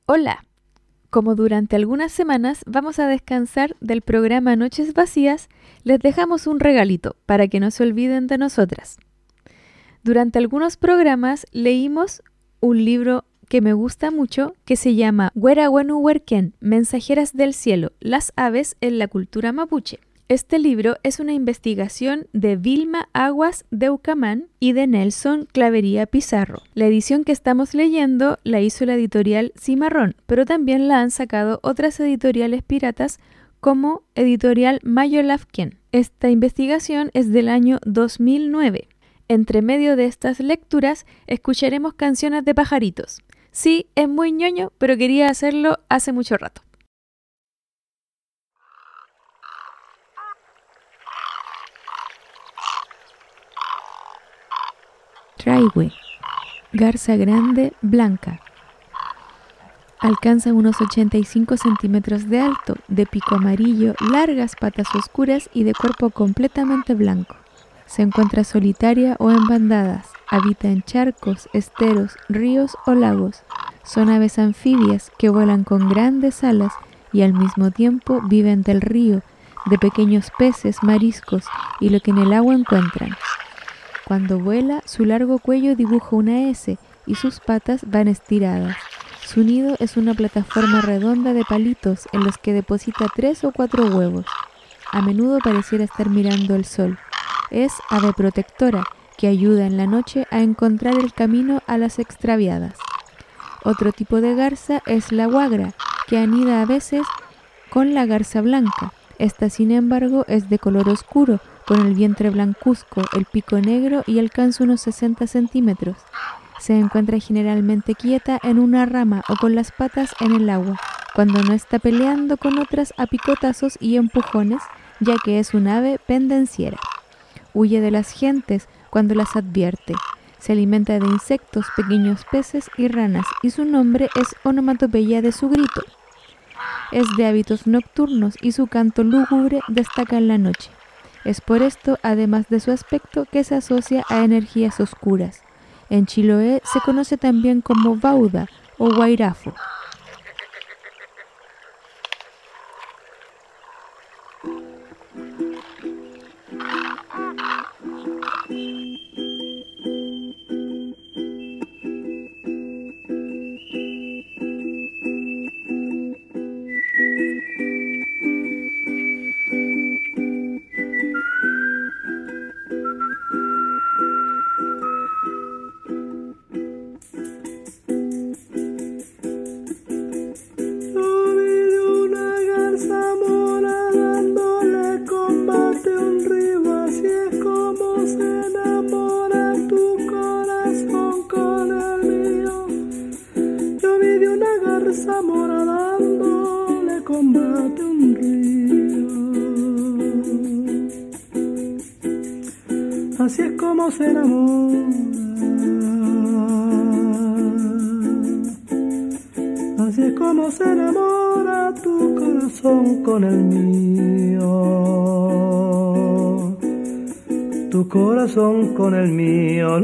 Hola, como durante algunas semanas vamos a descansar del programa Noches Vacías, les dejamos un regalito para que no se olviden de nosotras. Durante algunos programas leímos un libro que me gusta mucho que se llama Huerahuenuhuerquén, Mensajeras del Cielo, las aves en la cultura mapuche. Este libro es una investigación de Vilma Aguas Deucamán y de Nelson Clavería Pizarro. La edición que estamos leyendo la hizo la editorial Cimarrón, pero también la han sacado otras editoriales piratas como editorial Mayolafquén. Esta investigación es del año 2009. Entre medio de estas lecturas escucharemos canciones de pajaritos. Sí, es muy ñoño, pero quería hacerlo hace mucho rato. Traihue, garza grande, blanca. Alcanza unos 85 centímetros de alto, de pico amarillo, largas patas oscuras y de cuerpo completamente blanco. Se encuentra solitaria o en bandadas, habita en charcos, esteros, ríos o lagos. Son aves anfibias que vuelan con grandes alas y al mismo tiempo viven del río, de pequeños peces, mariscos y lo que en el agua encuentran. Cuando vuela, su largo cuello dibuja una S y sus patas van estiradas. Su nido es una plataforma redonda de palitos en los que deposita 3 o 4 huevos. A menudo pareciera estar mirando el sol. Es ave protectora que ayuda en la noche a encontrar el camino a las extraviadas. Otro tipo de garza es la huagra, que anida a veces con la garza blanca. Esta, sin embargo, es de color oscuro, con el vientre blancuzco, el pico negro y alcanza unos 60 centímetros. Se encuentra generalmente quieta en una rama o con las patas en el agua, cuando no está peleando con otras a picotazos y empujones, ya que es un ave pendenciera. Huye de las gentes cuando las advierte. Se alimenta de insectos, pequeños peces y ranas, y su nombre es onomatopeya de su grito. Es de hábitos nocturnos y su canto lúgubre destaca en la noche. Es por esto, además de su aspecto, que se asocia a energías oscuras. En Chiloé se conoce también como bauda o guairafo. Así es como se enamora, así es como se enamora tu corazón con el mío, tu corazón con el mío.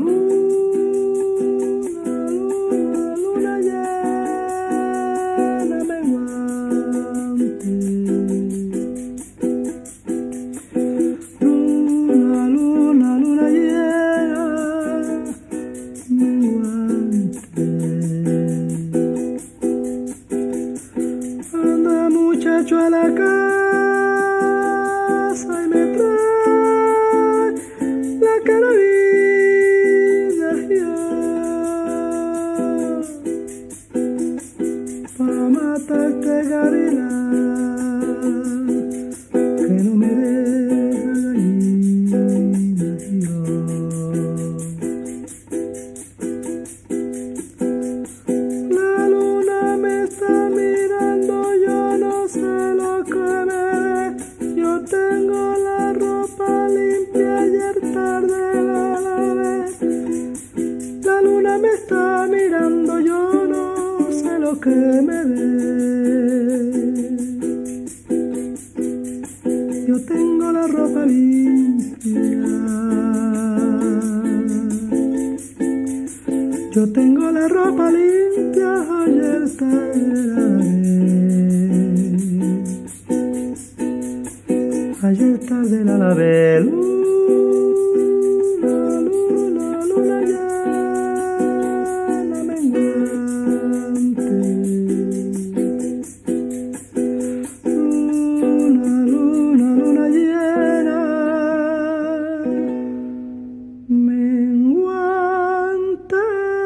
Yo tengo la ropa limpia ayer tarde la lavé, luna llena menguante, luna llena menguante.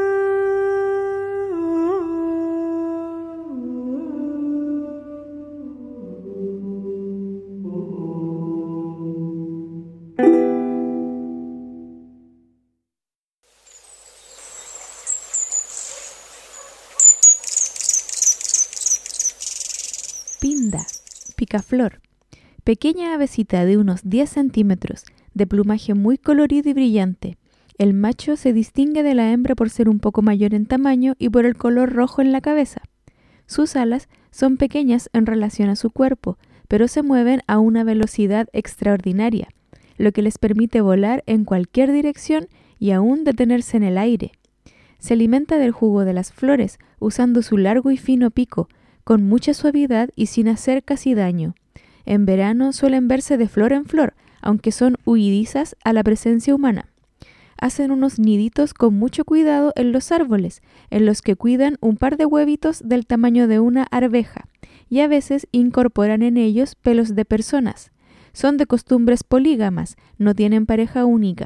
Pinda, picaflor, pequeña avecita de unos 10 centímetros, de plumaje muy colorido y brillante. El macho se distingue de la hembra por ser un poco mayor en tamaño y por el color rojo en la cabeza. Sus alas son pequeñas en relación a su cuerpo, pero se mueven a una velocidad extraordinaria, lo que les permite volar en cualquier dirección y aún detenerse en el aire. Se alimenta del jugo de las flores, usando su largo y fino pico, con mucha suavidad y sin hacer casi daño. En verano suelen verse de flor en flor, aunque son huidizas a la presencia humana. Hacen unos niditos con mucho cuidado en los árboles, en los que cuidan un par de huevitos del tamaño de una arveja, y a veces incorporan en ellos pelos de personas. Son de costumbres polígamas, no tienen pareja única.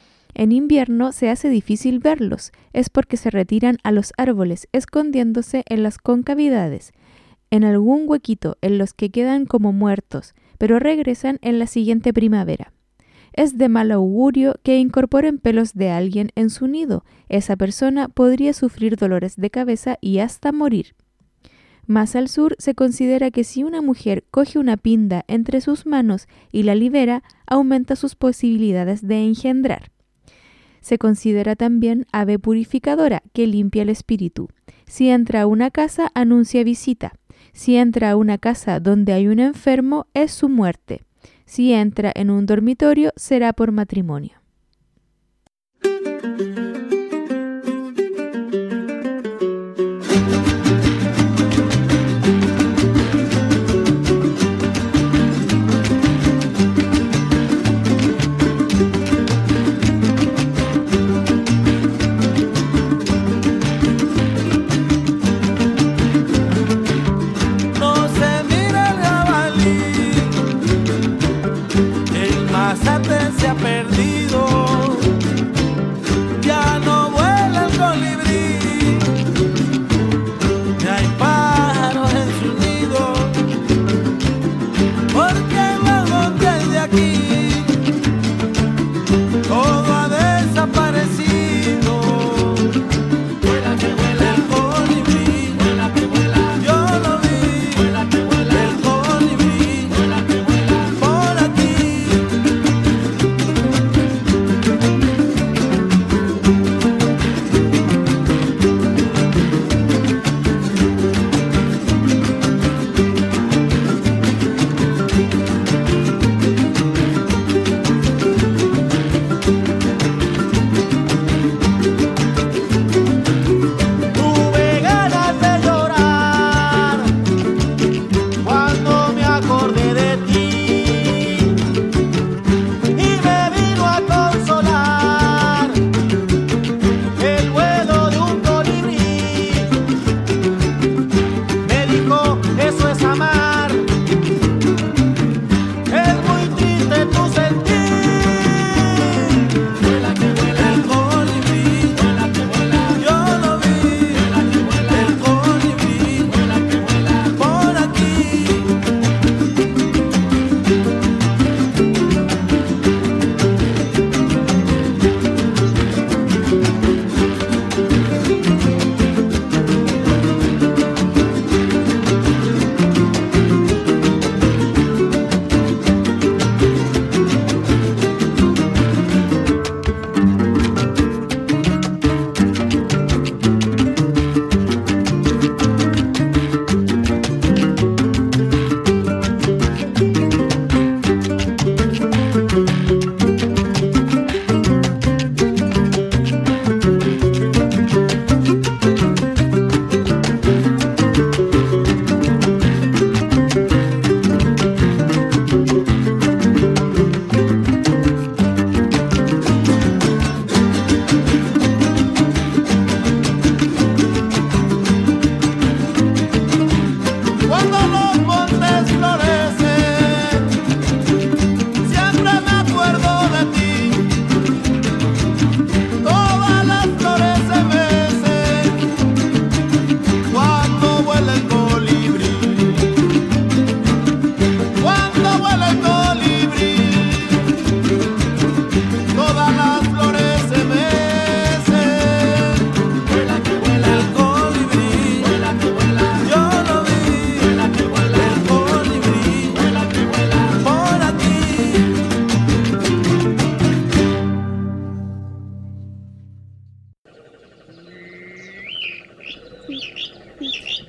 En invierno se hace difícil verlos, es porque se retiran a los árboles, escondiéndose en las concavidades, en algún huequito en los que quedan como muertos, pero regresan en la siguiente primavera. Es de mal augurio que incorporen pelos de alguien en su nido. Esa persona podría sufrir dolores de cabeza y hasta morir. Más al sur se considera que si una mujer coge una pinda entre sus manos y la libera, aumenta sus posibilidades de engendrar. Se considera también ave purificadora que limpia el espíritu. Si entra a una casa, anuncia visita. Si entra a una casa donde hay un enfermo, es su muerte. Si entra en un dormitorio, será por matrimonio. Se ha perdido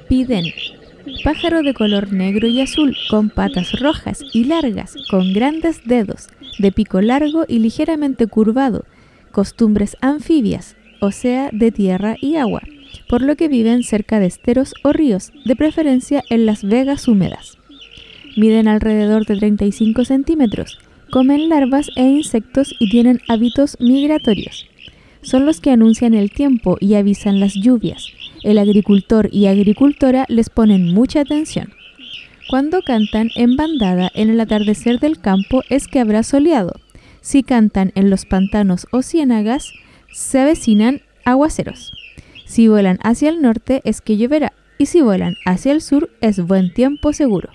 piden. Pájaro de color negro y azul, con patas rojas y largas, con grandes dedos, de pico largo y ligeramente curvado, costumbres anfibias, o sea, de tierra y agua, por lo que viven cerca de esteros o ríos, de preferencia en las vegas húmedas. Miden alrededor de 35 centímetros, comen larvas e insectos y tienen hábitos migratorios. Son los que anuncian el tiempo y avisan las lluvias. El agricultor y agricultora les ponen mucha atención. Cuando cantan en bandada en el atardecer del campo es que habrá soleado. Si cantan en los pantanos o ciénagas, se avecinan aguaceros. Si vuelan hacia el norte es que lloverá, y si vuelan hacia el sur es buen tiempo seguro.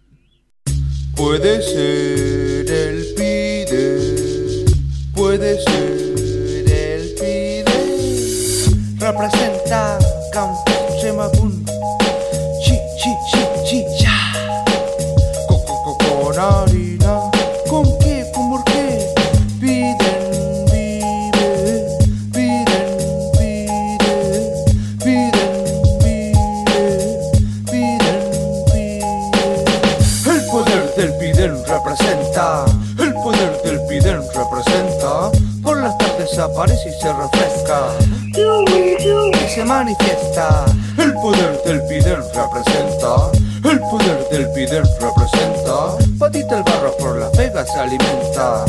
Puede ser el pide, puede ser el pide. Representa Campeche Mapún. Chi, chi, chi, chi, ya. Con harina. ¿Con qué? ¿Con por qué? Piden, pide. Piden, pide. Piden, pide. Piden, pide. El poder del piden representa. El poder del piden representa. Por las tardes aparece y se refresca. Y se manifiesta. El poder del piden representa. El poder del piden representa. Patita el barro por las vegas se alimenta.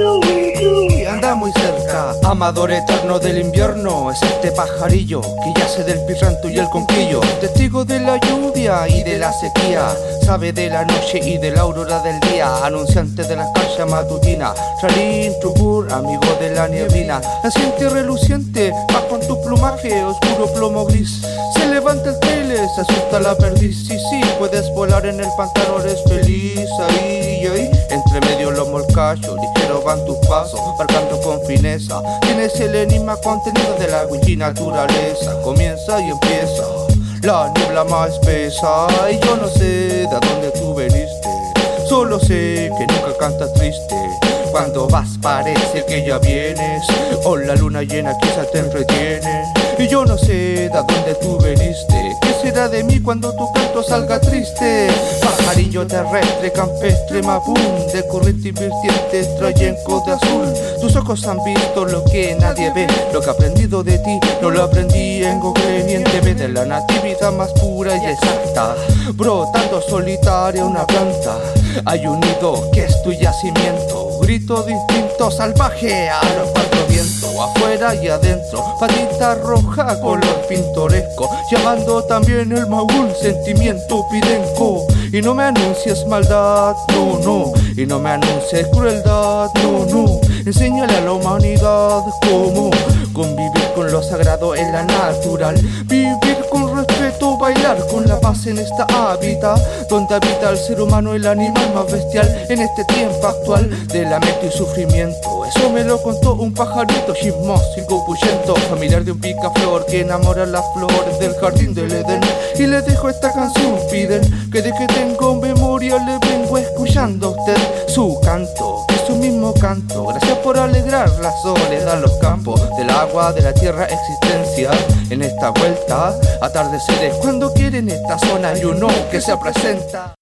Y anda muy cerca. Amador eterno del invierno es este pajarillo que yace del pirranto y el conquillo. Testigo de la lluvia y de la sequía. Sabe de la noche y de la aurora del día. Anunciante de la escarcha matutina. Ralín, trucur, amigo de la nieblina. Naciente y reluciente, vas con tu plumaje oscuro plomo gris. Se levanta el tele, se asusta la perdiz. Sí, sí, puedes volar en el pantano, eres feliz. Ahí y ahí, entre medio los molcachos, ligero van tus pasos, marcando con fineza. Tienes el enigma contenido de la wiki naturaleza. Comienza y empieza la niebla más espesa. Y yo no sé de dónde tú veniste, solo sé que nunca cantas triste. Cuando vas parece que ya vienes, o la luna llena quizá te entretiene. Y yo no sé de dónde tú veniste, ¿qué será de mí cuando tu canto salga triste? Pajarillo terrestre, campestre, mapún, de corriente y vertiente, trayenco de azul. Tus ojos han visto lo que nadie ve, lo que he aprendido de ti no lo aprendí en Google ni en TV. De la natividad más pura y exacta, brotando solitaria una planta. Hay un nido que es tu yacimiento, grito distinto salvaje a los cuatro vientos, afuera y adentro, patita roja, color pintoresco, llamando también el maúl, sentimiento pidenco. Y no me anuncies maldad, no, no, y no me anuncies crueldad, no, no. Enséñale a la humanidad cómo convivir con lo sagrado en la natural, vivir con respeto, bailar con la paz en esta hábitat, donde habita el ser humano, el animal más bestial en este tiempo actual de lamento y sufrimiento. Eso me lo contó un pajarito chismósico, puyento, familiar de un picaflor que enamora las flores del jardín del Edén. Y le dejo esta canción, piden que de que tengo memoria le vengo escuchando a usted su canto, es su mismo canto. Gracias por alegrar la soledad, los campos, del agua, de la tierra, existencia. En esta vuelta, atardeceres cuando quieren esta zona y uno que se presenta.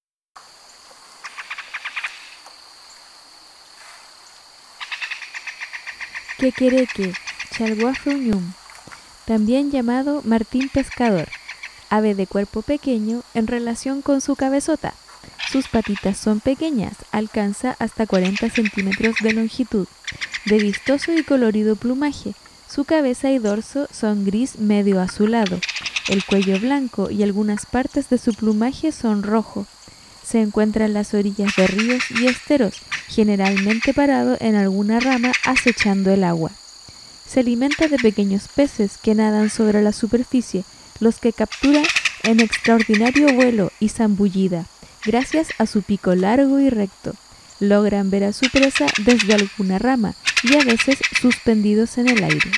Quequereque, Chalhuafruñum, también llamado martín pescador, ave de cuerpo pequeño en relación con su cabezota. Sus patitas son pequeñas, alcanza hasta 40 centímetros de longitud, de vistoso y colorido plumaje. Su cabeza y dorso son gris medio azulado, el cuello blanco y algunas partes de su plumaje son rojo. Se encuentra en las orillas de ríos y esteros, generalmente parado en alguna rama acechando el agua. Se alimenta de pequeños peces que nadan sobre la superficie, los que captura en extraordinario vuelo y zambullida. Gracias a su pico largo y recto, logran ver a su presa desde alguna rama y a veces suspendidos en el aire.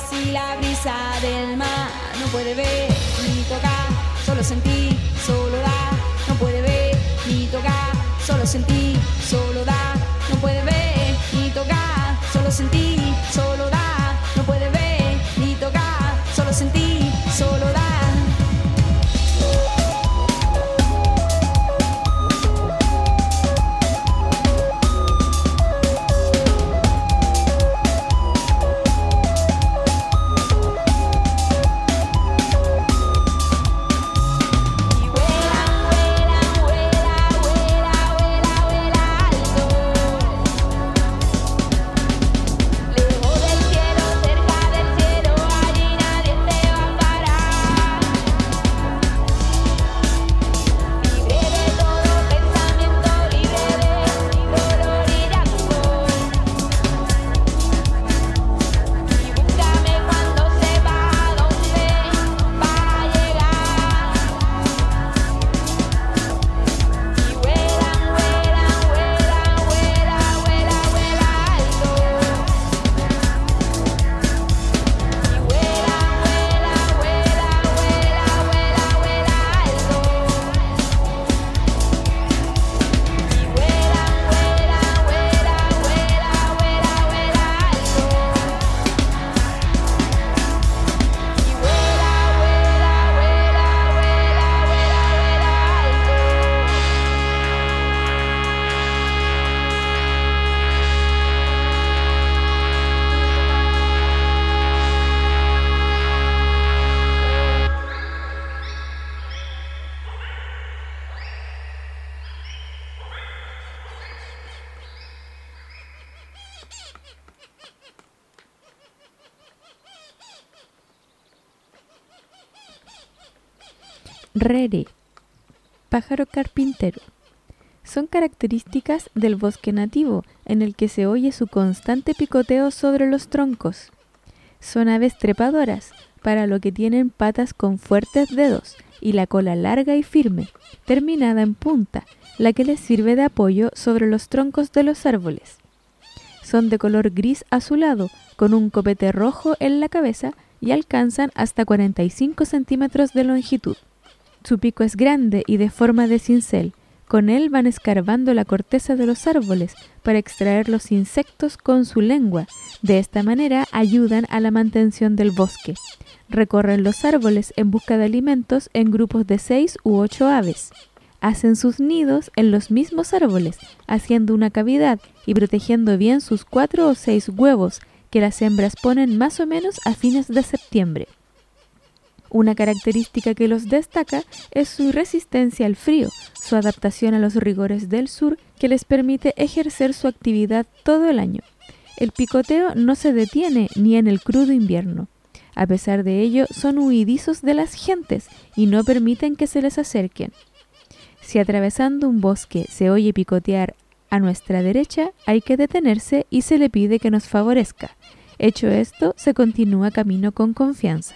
si la brisa del mar no puede ver ni tocar, solo sentir, solo dar. No puede ver ni tocar, solo sentir, solo dar. No puede ver ni tocar, solo sentir, solo dar. No puede ver ni tocar, solo sentir, solo dar. Rere, pájaro carpintero. Son características del bosque nativo, en el que se oye su constante picoteo sobre los troncos. Son aves trepadoras, para lo que tienen patas con fuertes dedos y la cola larga y firme, terminada en punta, la que les sirve de apoyo sobre los troncos de los árboles. Son de color gris azulado, con un copete rojo en la cabeza y alcanzan hasta 45 centímetros de longitud. Su pico es grande y de forma de cincel. Con él van escarbando la corteza de los árboles para extraer los insectos con su lengua. De esta manera ayudan a la mantención del bosque. Recorren los árboles en busca de alimentos en grupos de 6 u 8 aves. Hacen sus nidos en los mismos árboles, haciendo una cavidad y protegiendo bien sus 4 o 6 huevos, que las hembras ponen más o menos a fines de septiembre. Una característica que los destaca es su resistencia al frío, su adaptación a los rigores del sur, que les permite ejercer su actividad todo el año. El picoteo no se detiene ni en el crudo invierno. A pesar de ello, son huidizos de las gentes y no permiten que se les acerquen. Si atravesando un bosque se oye picotear a nuestra derecha, hay que detenerse y se le pide que nos favorezca. Hecho esto, se continúa camino con confianza.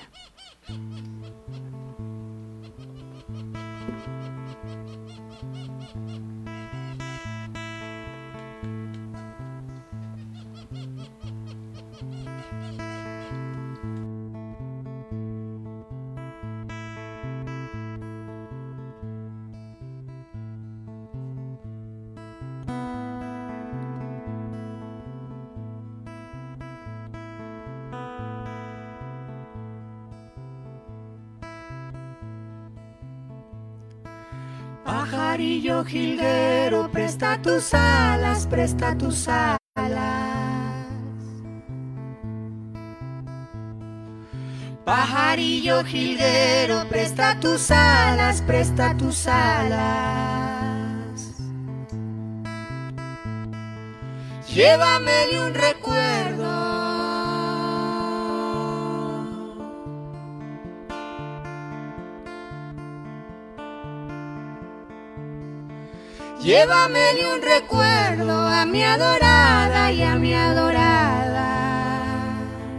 Pajarillo jilguero, presta tus alas, presta tus alas. Pajarillo jilguero, presta tus alas, presta tus alas. Llévame de un recuerdo. Llévame de un recuerdo a mi adorada y a mi adorada.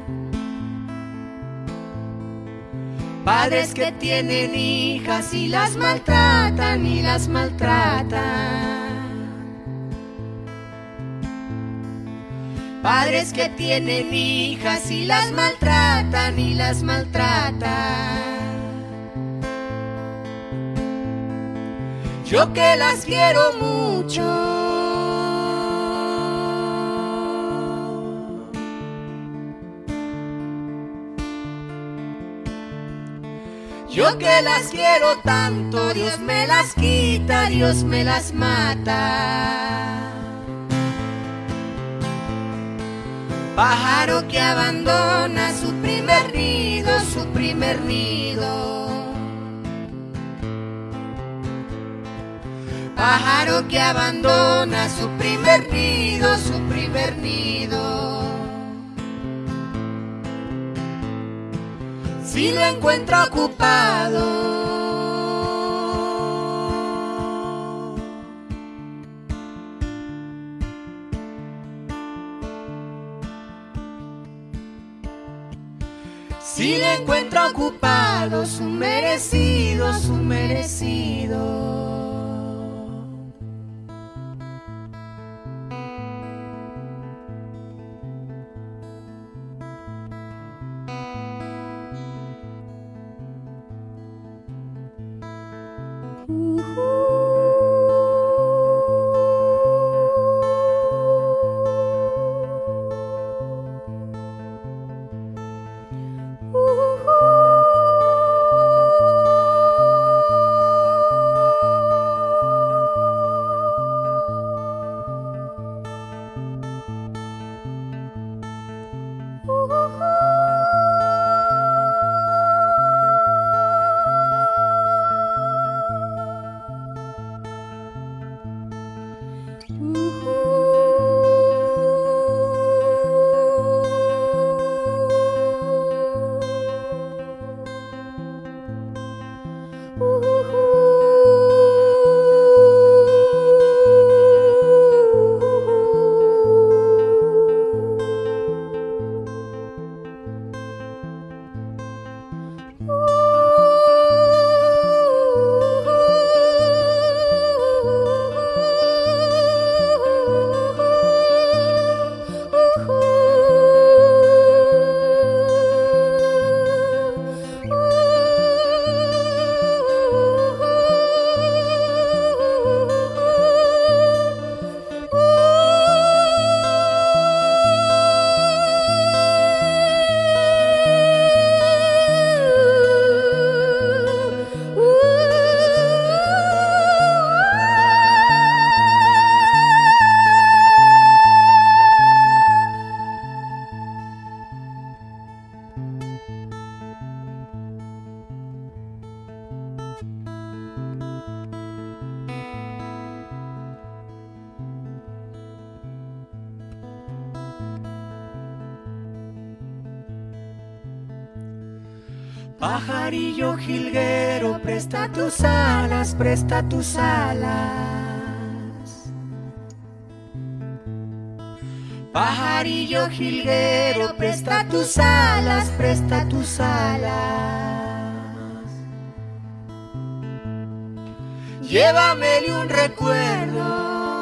Padres que tienen hijas y las maltratan y las maltratan. Padres que tienen hijas y las maltratan y las maltratan. Yo que las quiero mucho, yo que las quiero tanto, Dios me las quita, Dios me las mata. Pájaro que abandona su primer nido, su primer nido. Pájaro que abandona su primer nido, su primer nido. Si lo encuentro ocupado, si lo encuentro ocupado, su merecido, su merecido. Pajarillo jilguero, presta tus alas, presta tus alas. Pajarillo jilguero, presta tus alas, presta tus alas. Llévamele un recuerdo.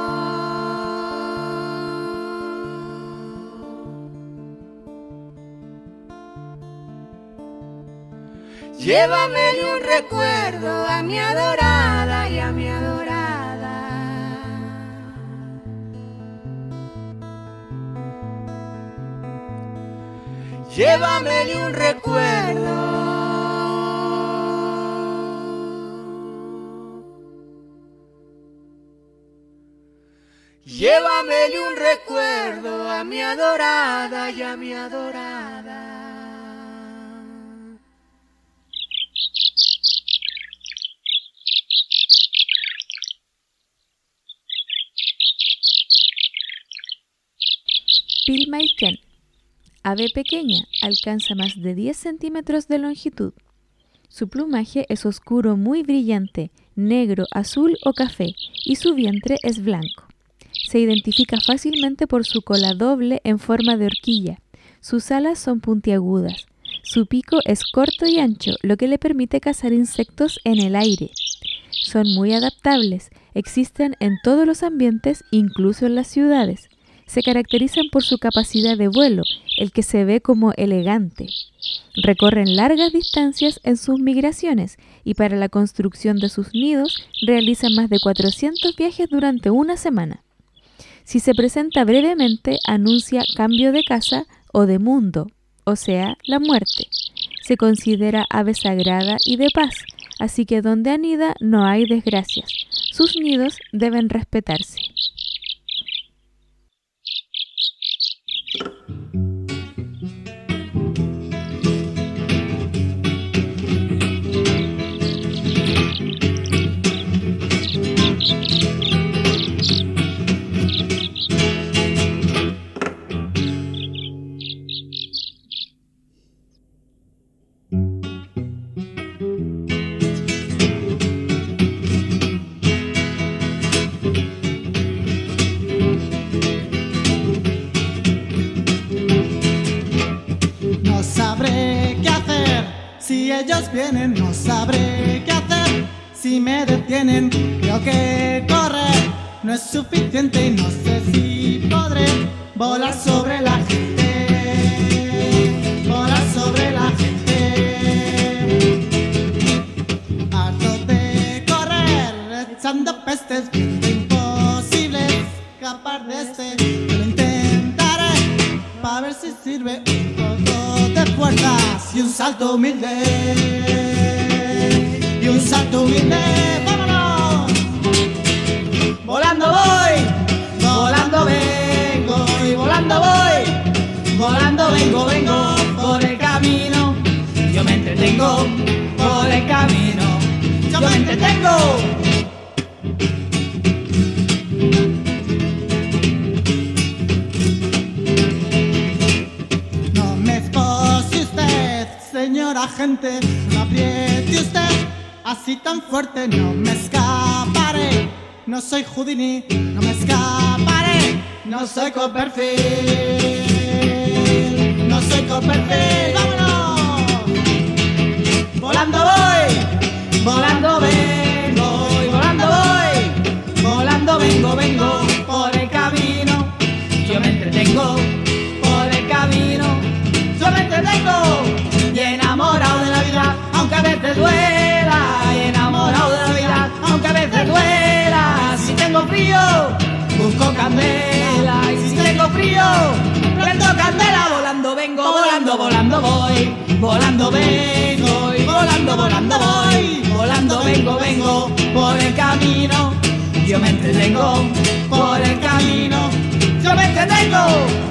Llévamele un recuerdo a mi adorada y a mi adorada. Llévamele un recuerdo. Llévamele un recuerdo a mi adorada y a mi adorada. Pilmaiquén. Ave pequeña, alcanza más de 10 centímetros de longitud. Su plumaje es oscuro muy brillante, negro, azul o café, y su vientre es blanco. Se identifica fácilmente por su cola doble en forma de horquilla. Sus alas son puntiagudas. Su pico es corto y ancho, lo que le permite cazar insectos en el aire. Son muy adaptables, existen en todos los ambientes, incluso en las ciudades. se caracterizan por su capacidad de vuelo, el que se ve como elegante. Recorren largas distancias en sus migraciones y para la construcción de sus nidos realizan más de 400 viajes durante una semana. Si se presenta brevemente, anuncia cambio de casa o de mundo, o sea, la muerte. Se considera ave sagrada y de paz, así que donde anida no hay desgracias. Sus nidos deben respetarse. Si ellos vienen, no sabré qué hacer. Si me detienen, creo que correr no es suficiente y no sé si podré volar sobre la gente, volar sobre la gente. Harto de correr, echando pestes, viendo imposible escapar de este. Lo intentaré, para ver si sirve un poco de fuerzas y un salto humilde, y un salto humilde. ¡Vámonos! Volando voy, volando vengo, y volando voy, volando vengo, vengo por el camino. Yo me entretengo por el camino, yo me entretengo. Señora gente, no apriete usted así tan fuerte, no me escaparé. No soy Houdini, no me escaparé. No soy Copperfield, no soy Copperfield. ¡Vámonos! Volando voy, volando vengo, y volando voy, volando vengo, vengo por el camino. Yo me entretengo por el camino, yo me entretengo. Y enamorado de la vida, aunque a veces duela. Y enamorado de la vida, aunque a veces duela. Si tengo frío, busco candela. Y si tengo frío, prendo candela. Volando vengo, volando, volando voy. Volando vengo, y volando, volando voy. Volando vengo, vengo por el camino. Yo me entretengo por el camino, yo me entretengo.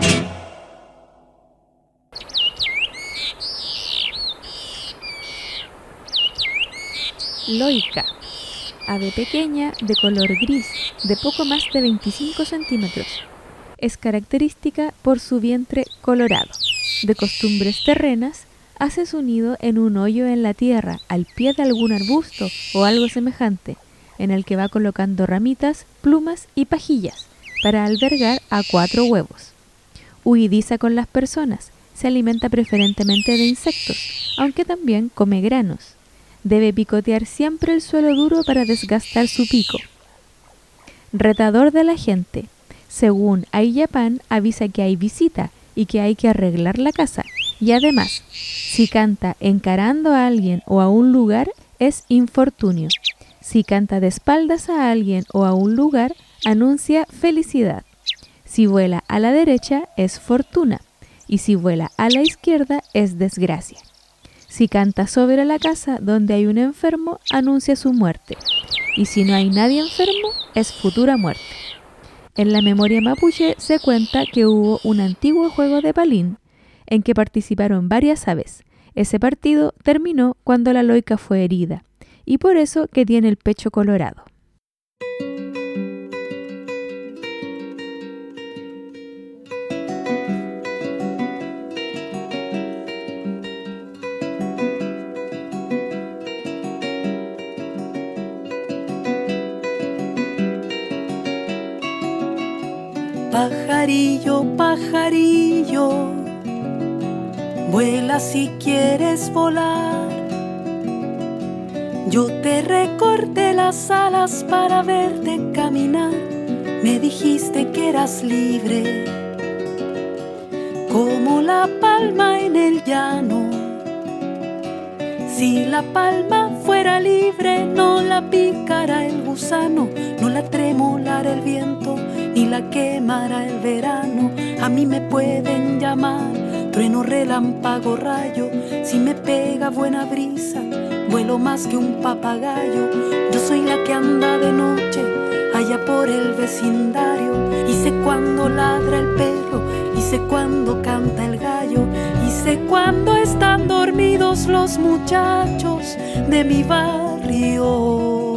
Loica, ave pequeña de color gris, de poco más de 25 centímetros. Es característica por su vientre colorado. De costumbres terrenas, hace su nido en un hoyo en la tierra, al pie de algún arbusto o algo semejante, en el que va colocando ramitas, plumas y pajillas, para albergar a 4 huevos. Huidiza con las personas, se alimenta preferentemente de insectos, aunque también come granos. Debe picotear siempre el suelo duro para desgastar su pico. Retador de la gente. Según iJapan, avisa que hay visita y que hay que arreglar la casa. Y además, si canta encarando a alguien o a un lugar, es infortunio. Si canta de espaldas a alguien o a un lugar, anuncia felicidad. Si vuela a la derecha, es fortuna. Y si vuela a la izquierda, es desgracia. Si canta sobre la casa donde hay un enfermo, anuncia su muerte. Y si no hay nadie enfermo, es futura muerte. En la memoria mapuche se cuenta que hubo un antiguo juego de palín en que participaron varias aves. Ese partido terminó cuando la loica fue herida, y por eso que tiene el pecho colorado. Pajarillo, pajarillo, vuela si quieres volar. Yo te recorté las alas para verte caminar. me dijiste que eras libre, como la palma en el llano. Si la palma fuera libre, no la picara el gusano, no la tremolara el viento, ni la quemara el verano. A mí me pueden llamar trueno, relámpago, rayo. Si me pega buena brisa, vuelo más que un papagayo. Yo soy la que anda de noche allá por el vecindario, y sé cuándo ladra el perro, y sé cuándo canta el gallo, y sé cuándo están dormidos los muchachos de mi barrio.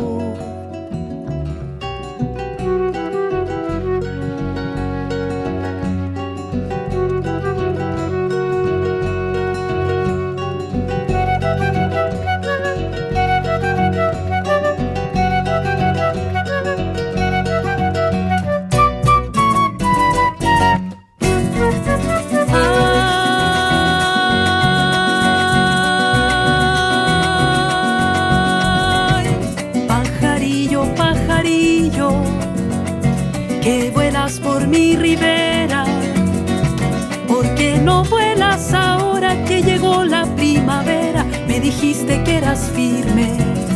Que vuelas por mi ribera, porque no vuelas ahora que llegó la primavera. Me dijiste que eras firme,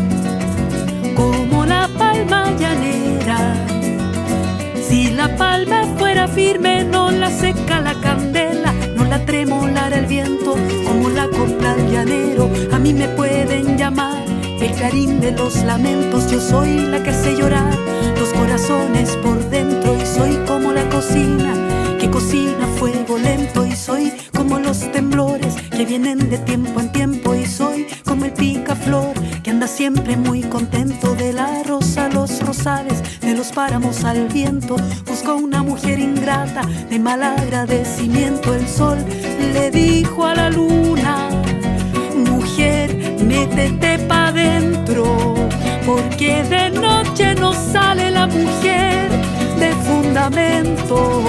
como la palma llanera. Si la palma fuera firme, no la seca la candela, no la tremolara el viento, como la copla al llanero. A mí me pueden llamar el clarín de los lamentos. Yo soy la que sé llorar los corazones por dentro, y soy como la cocina que cocina fuego lento, y soy como los temblores que vienen de tiempo en tiempo, y soy como el picaflor que anda siempre muy contento. De la rosa a los rosales, de los páramos al viento, busco una mujer ingrata de mal agradecimiento. El sol le dijo a la luna: mujer, métete pa' dentro, porque de noche no sale la mujer de fundamento.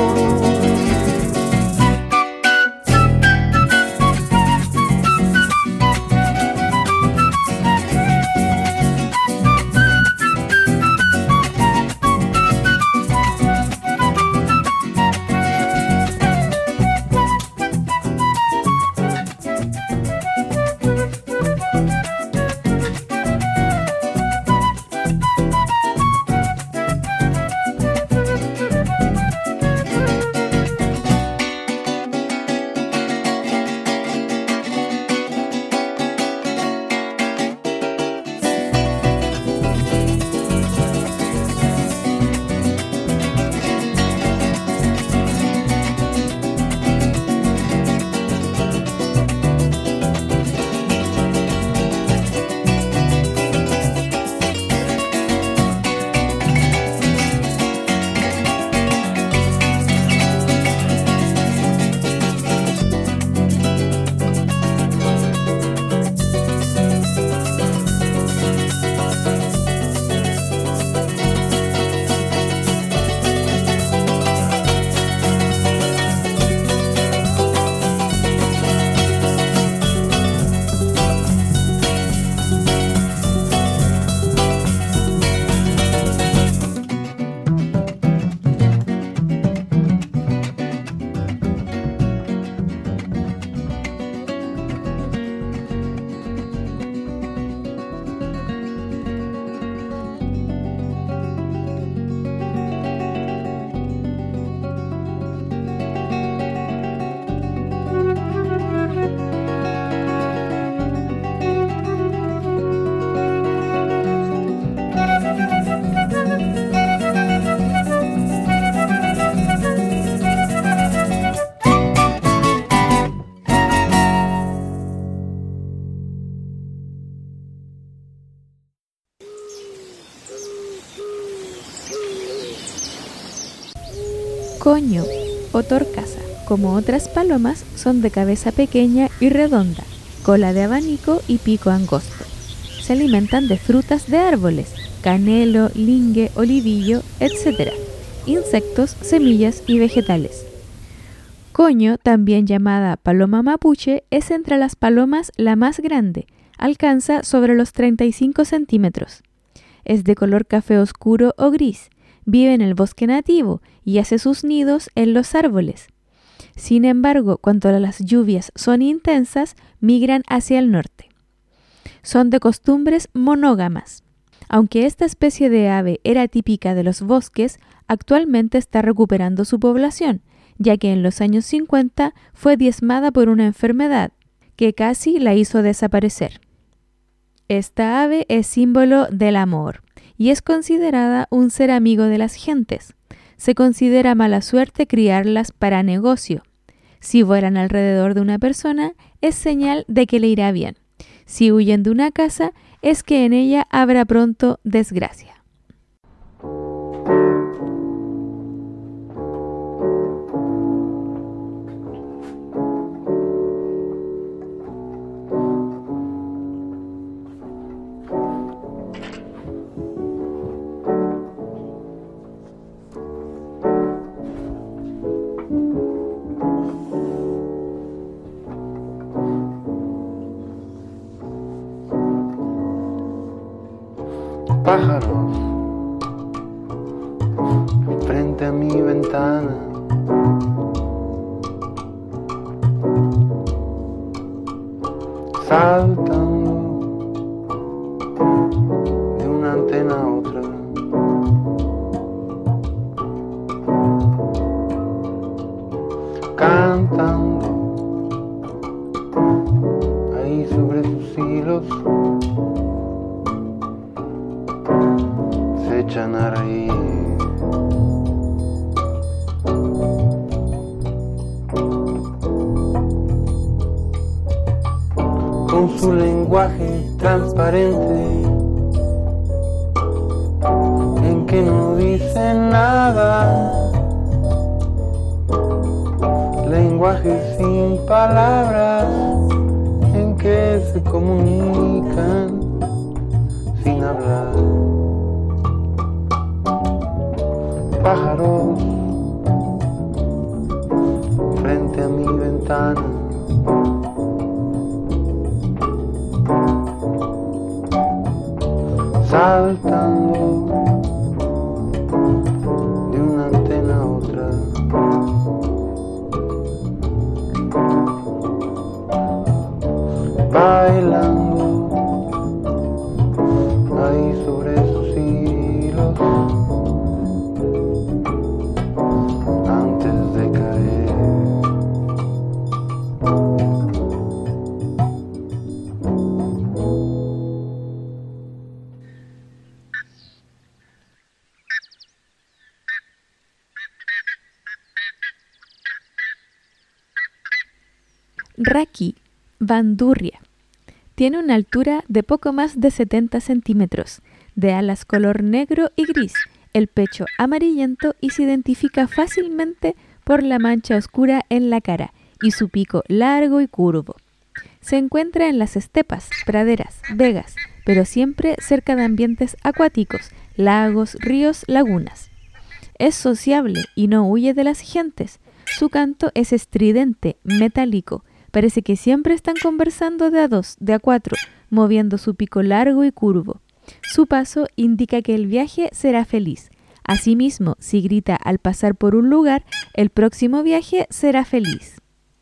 Coño o torcaza, como otras palomas, son de cabeza pequeña y redonda, cola de abanico y pico angosto. Se alimentan de frutas de árboles, canelo, lingue, olivillo, etc., insectos, semillas y vegetales. Coño, también llamada paloma mapuche, es entre las palomas la más grande, alcanza sobre los 35 centímetros. Es de color café oscuro o gris, vive en el bosque nativo y hace sus nidos en los árboles. Sin embargo, cuando las lluvias son intensas, migran hacia el norte. Son de costumbres monógamas. Aunque esta especie de ave era típica de los bosques, actualmente está recuperando su población, ya que en los años 50 fue diezmada por una enfermedad que casi la hizo desaparecer. Esta ave es símbolo del amor y es considerada un ser amigo de las gentes. Se considera mala suerte criarlas para negocio. Si vuelan alrededor de una persona, es señal de que le irá bien. Si huyen de una casa, es que en ella habrá pronto desgracia. Pájaros frente a mi ventana, saltando de una antena a otra, cantando ahí sobre sus hilos. Se echan a reír. Con su lenguaje transparente, en que no dicen nada, lenguaje sin palabras, en que se comunican sin hablar. Pájaros frente a mi ventana, saltando de una antena a otra, bailando ahí sobre sus hilos. Raki bandurria. Tiene una altura de poco más de 70 centímetros, de alas color negro y gris, el pecho amarillento y se identifica fácilmente por la mancha oscura en la cara y su pico largo y curvo. Se encuentra en las estepas, praderas, vegas, pero siempre cerca de ambientes acuáticos, lagos, ríos, lagunas. Es sociable y no huye de las gentes. Su canto es estridente, metálico. Parece que siempre están conversando de a dos, de a cuatro, moviendo su pico largo y curvo. Su paso indica que el viaje será feliz. Asimismo, si grita al pasar por un lugar, el próximo viaje será feliz.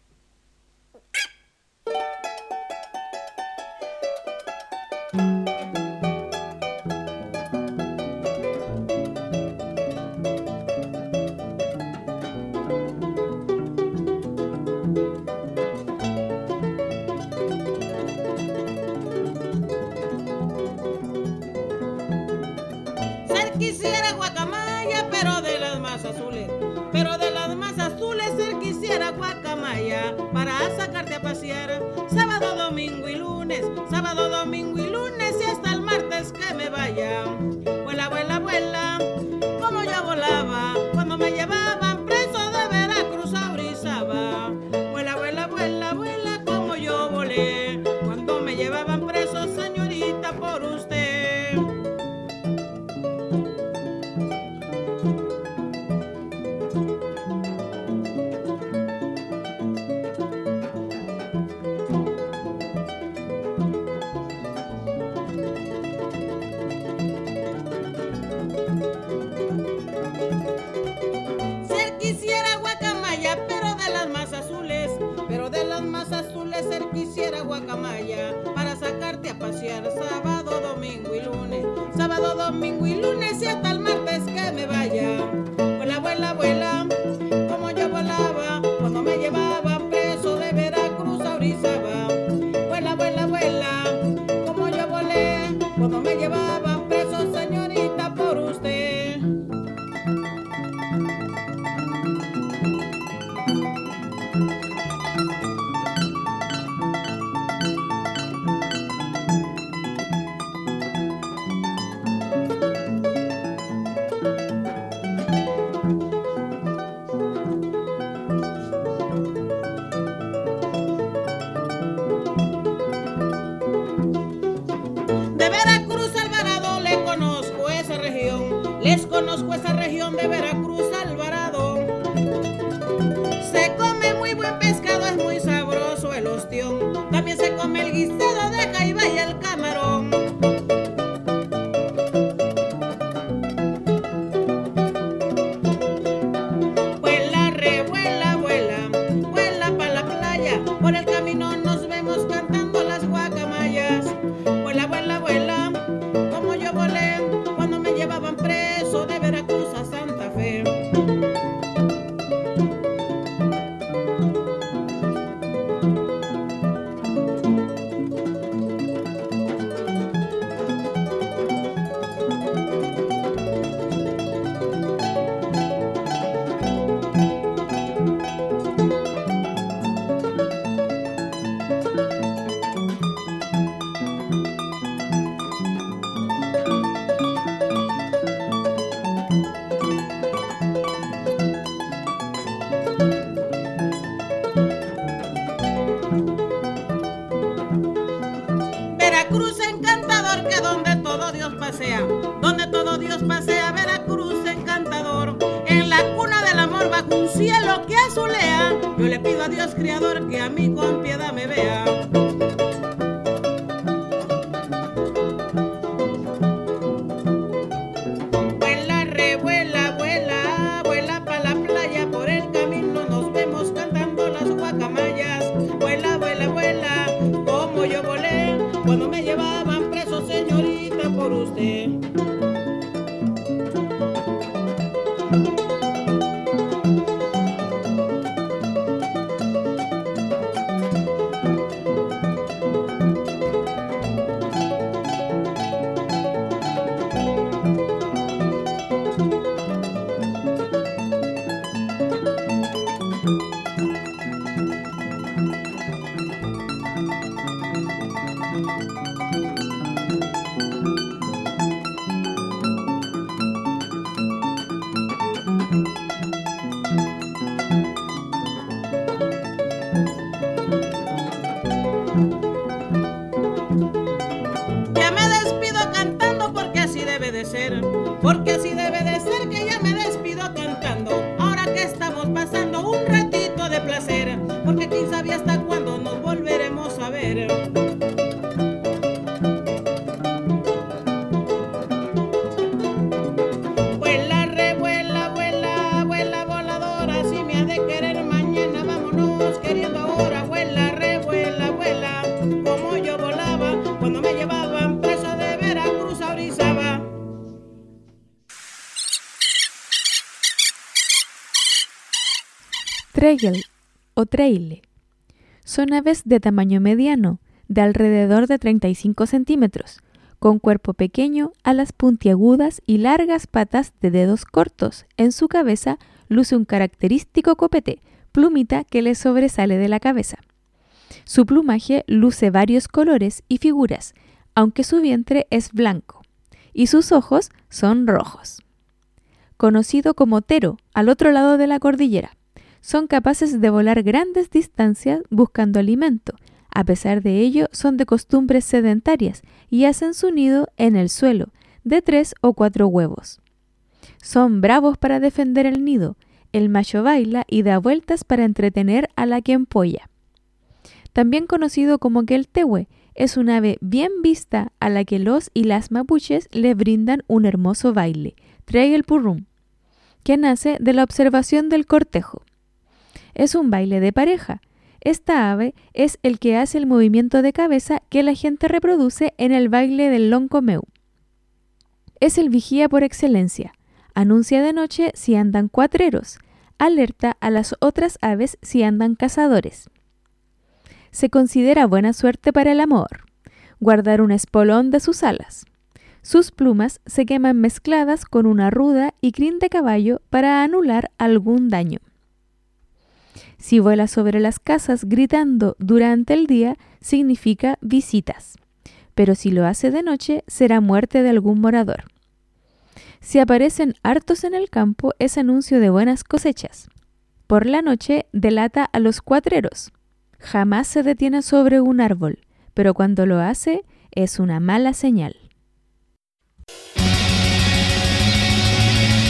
Quisiera guacamaya, pero de las más azules. Pero de las más azules él quisiera guacamaya para sacarte a pasear. Sábado, domingo y lunes, sábado, domingo y lunes y hasta el martes que me vaya. Vuela, vuela, vuela, como yo volaba cuando me llevaban preso de Veracruz a Orizaba. Vuela, vuela, vuela, vuela, como yo volé cuando me llevaban preso, señorita, por usted. conozco esa región de Veracruz, Alvarado. Se come muy buen pescado, es muy sabroso el ostión. También se come el guisado de jaiba y el camarón. Vuela, revuela, vuela, vuela pa' la playa. Por el camino nos vemos cantando las guacamayas. Vuela, vuela, vuela, como yo volé cuando me llevaban preso de Veracruz a Santa Fe. Veracruz encantador, que donde todo Dios pasea, donde todo Dios pasea, Veracruz encantador. En la cuna del amor, bajo un cielo que azulea, yo le pido a Dios Creador que a mí con piedad me vea. Vuela, revuela, vuela, vuela pa' la playa, por el camino nos vemos cantando las guacamayas. Vuela, vuela, vuela, como yo volé cuando me llevaban preso, señorita, por usted. Porque así debe de ser, que ya me despido cantando. Ahora que estamos pasando un ratito de placer, porque quién sabe hasta cuándo nos volveremos a ver. Vuela, revuela, vuela, vuela voladora, si me has de querer mañana, vámonos queriendo ahora. Vuela, revuela, vuela, como yo volaba cuando me llevaban preso de Veracruz a Orizaba. Tregel o treile son aves de tamaño mediano, de alrededor de 35 centímetros, con cuerpo pequeño, alas puntiagudas y largas patas de dedos cortos. En su cabeza luce un característico copete, plumita que le sobresale de la cabeza. Su plumaje luce varios colores y figuras, aunque su vientre es blanco, y sus ojos son rojos. Conocido como tero, al otro lado de la cordillera, son capaces de volar grandes distancias buscando alimento. A pesar de ello, son de costumbres sedentarias y hacen su nido en el suelo, de 3 o 4 huevos. Son bravos para defender el nido. El macho baila y da vueltas para entretener a la que empolla. También conocido como queltehue, es un ave bien vista a la que los y las mapuches le brindan un hermoso baile, tregelpurrum, que nace de la observación del cortejo. Es un baile de pareja. Esta ave es el que hace el movimiento de cabeza que la gente reproduce en el baile del loncomeu. Es el vigía por excelencia. Anuncia de noche si andan cuatreros. Alerta a las otras aves si andan cazadores. Se considera buena suerte para el amor. Guardar un espolón de sus alas. Sus plumas se queman mezcladas con una ruda y crin de caballo para anular algún daño. Si vuela sobre las casas gritando durante el día, significa visitas, pero si lo hace de noche, será muerte de algún morador. Si aparecen hartos en el campo, es anuncio de buenas cosechas. Por la noche, delata a los cuatreros. Jamás se detiene sobre un árbol, pero cuando lo hace, es una mala señal.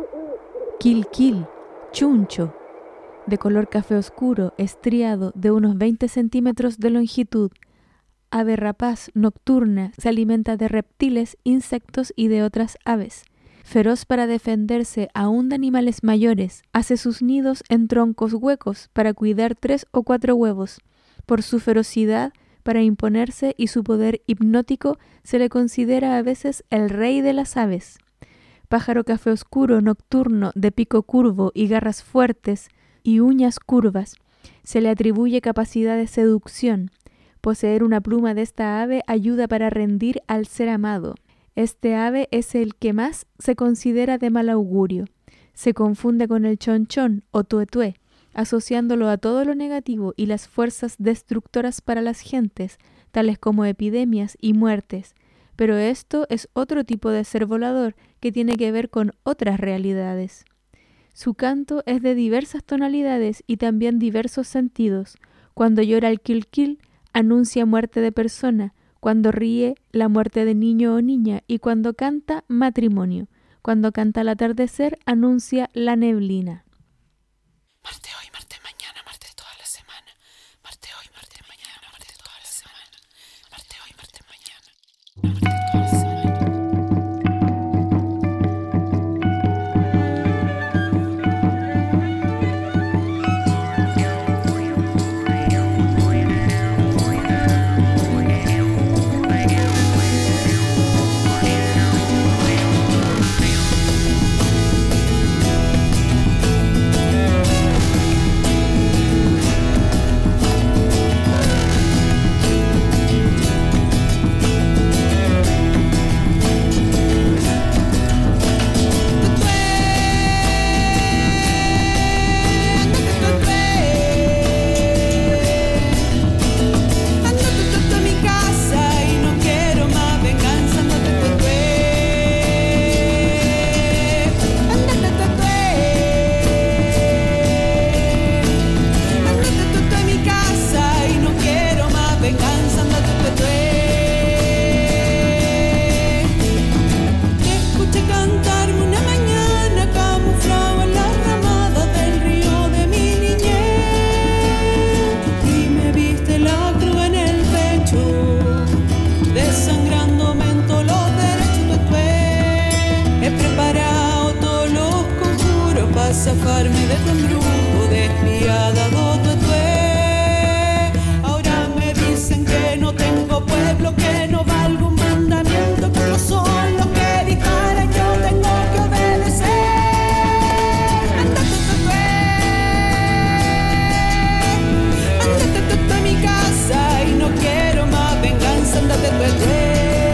Quilquil, chuncho, de color café oscuro, estriado, de unos 20 centímetros de longitud. Ave rapaz nocturna, se alimenta de reptiles, insectos y de otras aves. Feroz para defenderse aún de animales mayores, hace sus nidos en troncos huecos para cuidar 3 o 4 huevos. Por su ferocidad para imponerse y su poder hipnótico se le considera a veces el rey de las aves. Pájaro café oscuro, nocturno, de pico curvo y garras fuertes y uñas curvas. Se le atribuye capacidad de seducción. Poseer una pluma de esta ave ayuda para rendir al ser amado. Este ave es el que más se considera de mal augurio. Se confunde con el chonchón o tuetué, asociándolo a todo lo negativo y las fuerzas destructoras para las gentes, tales como epidemias y muertes. Pero esto es otro tipo de ser volador que tiene que ver con otras realidades. Su canto es de diversas tonalidades y también diversos sentidos. Cuando llora el quilquil, anuncia muerte de persona. Cuando ríe, la muerte de niño o niña, y cuando canta, matrimonio. Cuando canta al atardecer, anuncia la neblina. Marte hoy, Marte mañana, Marte toda la semana. Marte hoy, Marte mañana, Marte toda la semana. Marte hoy, Marte mañana, Marte toda la semana. Zafarme de tu embrujo despiadado tuetué. Ahora me dicen que no tengo pueblo, que no valgo un mandamiento, que no son los que disparan, yo tengo que obedecer. Andate tuetué, andate tuetué a mi casa y no quiero más venganza. Andate tuetué.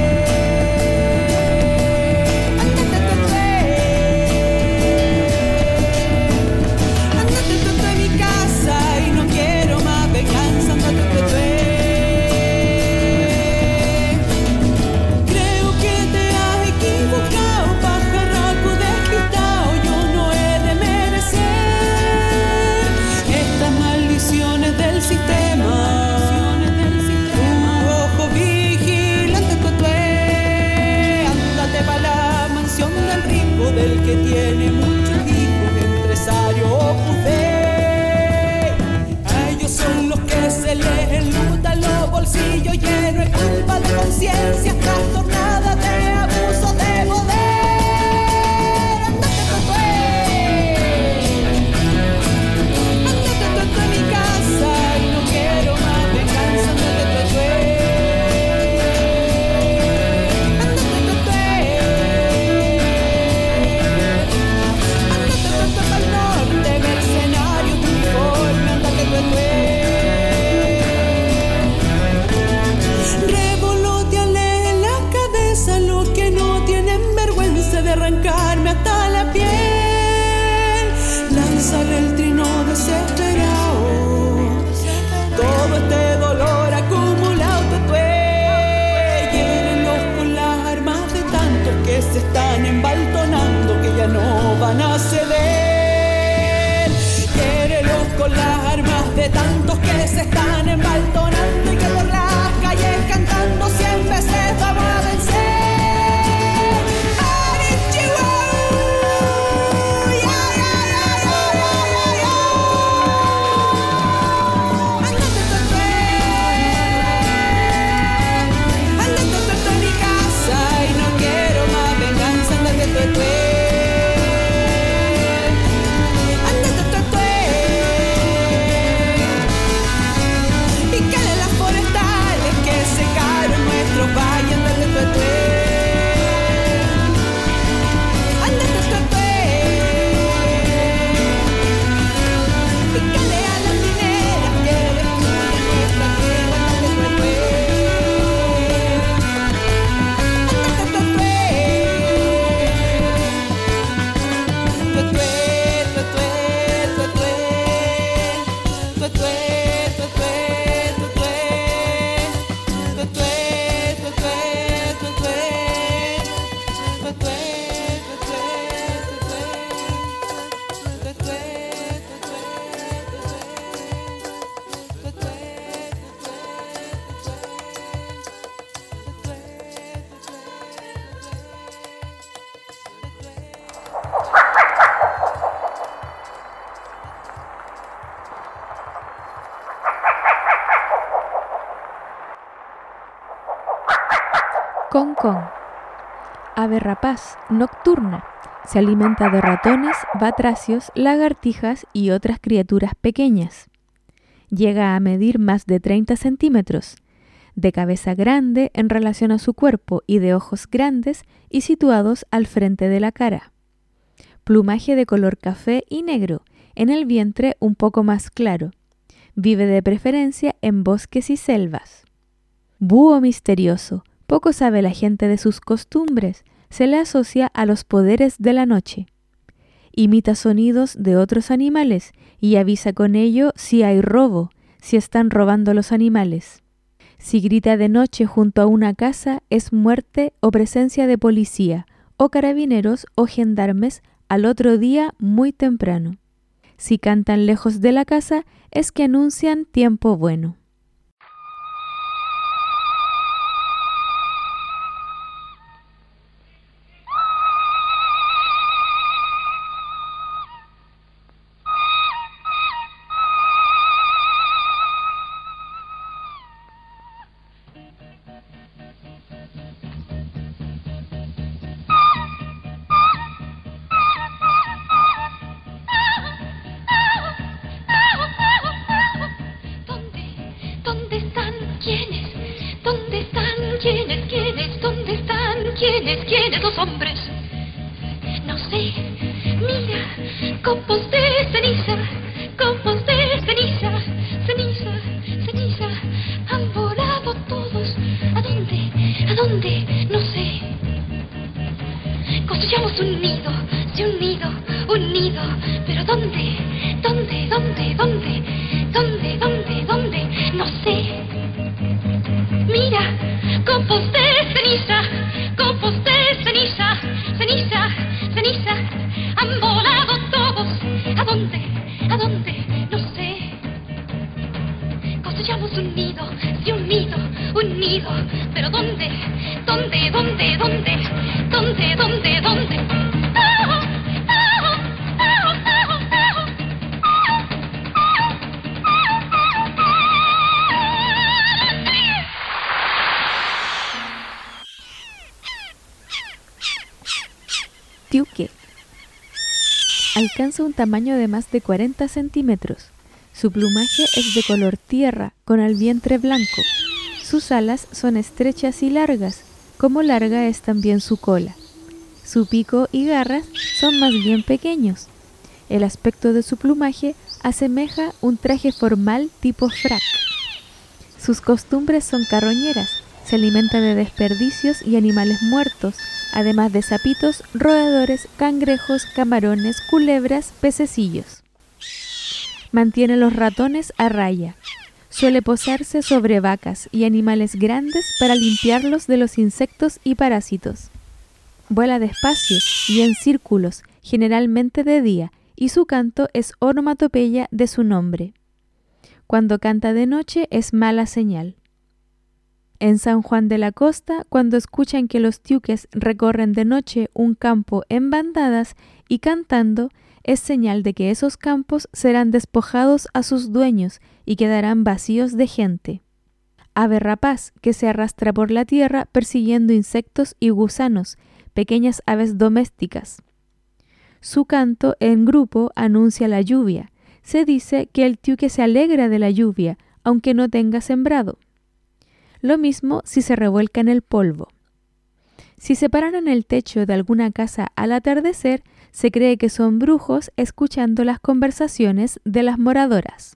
Del que tiene muchos hijos, empresario o puté. A ellos son los que se les enlutan los bolsillos llenos de culpa, de conciencia trastornada, de abuso de poder. Andate tuetué, andate tuetué a mi casa y no quiero más venganza. Andate tuetué. Revoloteale en la cabeza los que no tienen vergüenza de arrancarme hasta la piel. Lánzale el trino desesperado, todo este dolor acumulado tuetué. Hiérelos con las armas de tantos que se están embaltonando, que ya no van a ceder. Hiérelos con las armas de tantos que se están embaltonando y que por las calles cantando 100 veces vamos a vencer. ¡Arichihuahua! rincón. Ave rapaz, nocturna. Se alimenta de ratones, batracios, lagartijas y otras criaturas pequeñas. Llega a medir más de 30 centímetros, de cabeza grande en relación a su cuerpo y de ojos grandes y situados al frente de la cara. Plumaje de color café y negro, en el vientre un poco más claro. Vive de preferencia en bosques y selvas. Búho misterioso, poco sabe la gente de sus costumbres, se le asocia a los poderes de la noche. Imita sonidos de otros animales y avisa con ello si hay robo, si están robando los animales. Si grita de noche junto a una casa es muerte o presencia de policía, o carabineros o gendarmes al otro día muy temprano. Si cantan lejos de la casa es que anuncian tiempo bueno. ¿Quiénes los hombres? No sé, mira, copos de ceniza, ceniza, han volado todos. ¿A dónde? No sé. Construyamos un nido, sí, un nido, pero ¿dónde? No sé. Mira, copos de ceniza, ceniza, han volado todos. ¿A dónde? No sé. Construyamos un nido, sí, un nido, pero ¿dónde? Tiuque. Alcanza un tamaño de más de 40 centímetros. Su plumaje es de color tierra, con el vientre blanco. Sus alas son estrechas y largas, como larga es también su cola. Su pico y garras son más bien pequeños. El aspecto de su plumaje asemeja un traje formal tipo frac. Sus costumbres son carroñeras. Se alimenta de desperdicios y animales muertos, además de sapitos, roedores, cangrejos, camarones, culebras, pececillos. Mantiene los ratones a raya. Suele posarse sobre vacas y animales grandes para limpiarlos de los insectos y parásitos. Vuela despacio y en círculos, generalmente de día, y su canto es onomatopeya de su nombre. Cuando canta de noche es mala señal. En San Juan de la Costa, cuando escuchan que los tiuques recorren de noche un campo en bandadas y cantando, es señal de que esos campos serán despojados a sus dueños y quedarán vacíos de gente. Ave rapaz que se arrastra por la tierra persiguiendo insectos y gusanos, pequeñas aves domésticas. Su canto en grupo anuncia la lluvia. Se dice que el tiuque se alegra de la lluvia, aunque no tenga sembrado. Lo mismo si se revuelca en el polvo. Si se paran en el techo de alguna casa al atardecer, se cree que son brujos escuchando las conversaciones de las moradoras.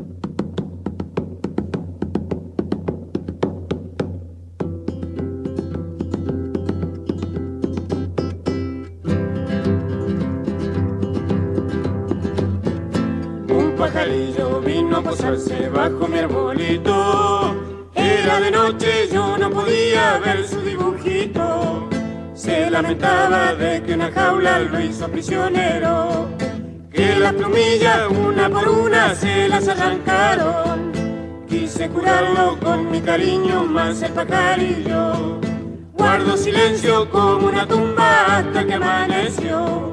Un pajarillo vino a posarse bajo mi arbolito. Era de noche, yo no podía ver su dibujito. Se lamentaba de que una jaula lo hizo prisionero, que las plumillas una por una se las arrancaron. Quise curarlo con mi cariño, mas el pajarillo guardó silencio como una tumba hasta que amaneció.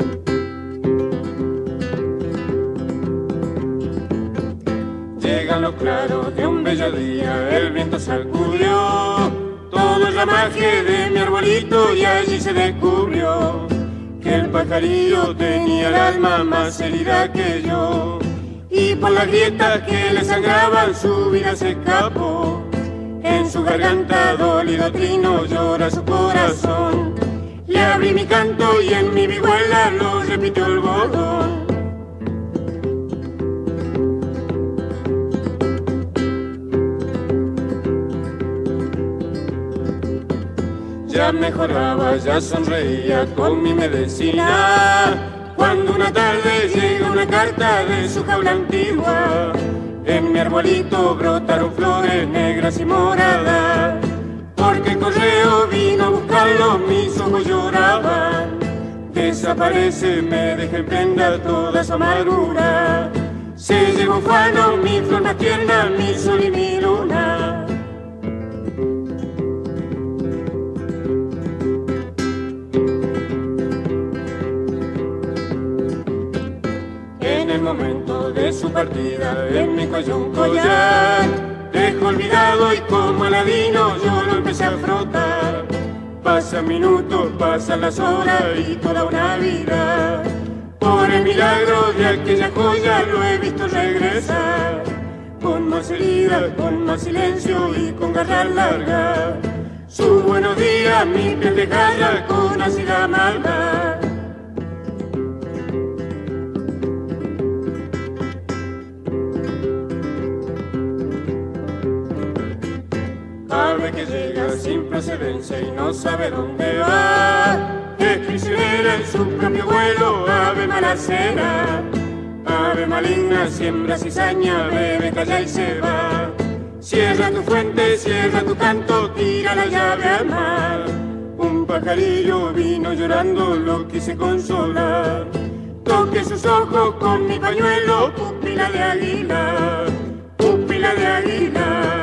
Llegan los cielo claro de un bello día el viento sacudió todo el ramaje de mi arbolito y allí se descubrió que el pajarillo tenía el alma más herida que yo y por las grietas que le sangraban su vida se escapó. En su garganta dolido trino llora su corazón. Le abrí mi canto y en mi vihuela lo repitió el bordón. Ya mejoraba, ya sonreía con mi medicina, cuando una tarde llega una carta de su jaula antigua. En mi arbolito brotaron flores negras y moradas, porque el correo vino a buscarlo, mis ojos lloraban. Desaparece, me deja en prenda toda su amargura. Se llevó ufano, mi flor más tierna, mi sol y mi luna. En el momento de su partida, en mi cuello un collar dejó olvidado y como Aladino yo lo empecé a frotar. Pasan minutos, pasan las horas y toda una vida. Por el milagro de aquella joya lo he visto regresar. Con más heridas, con más silencio y con garras largas. Su buenos días, mi piel de garra con ácida maldad. Ave que llega sin procedencia y no sabe dónde va. Es prisionera en su propio vuelo, ave malacera. Ave maligna, siembra cizaña, bebe, calla y se va. Cierra tu fuente, cierra tu canto, tira la llave al mar. Un pajarillo vino llorando, lo quise consolar. Toque sus ojos con mi pañuelo, pupila de águila, pupila de águila.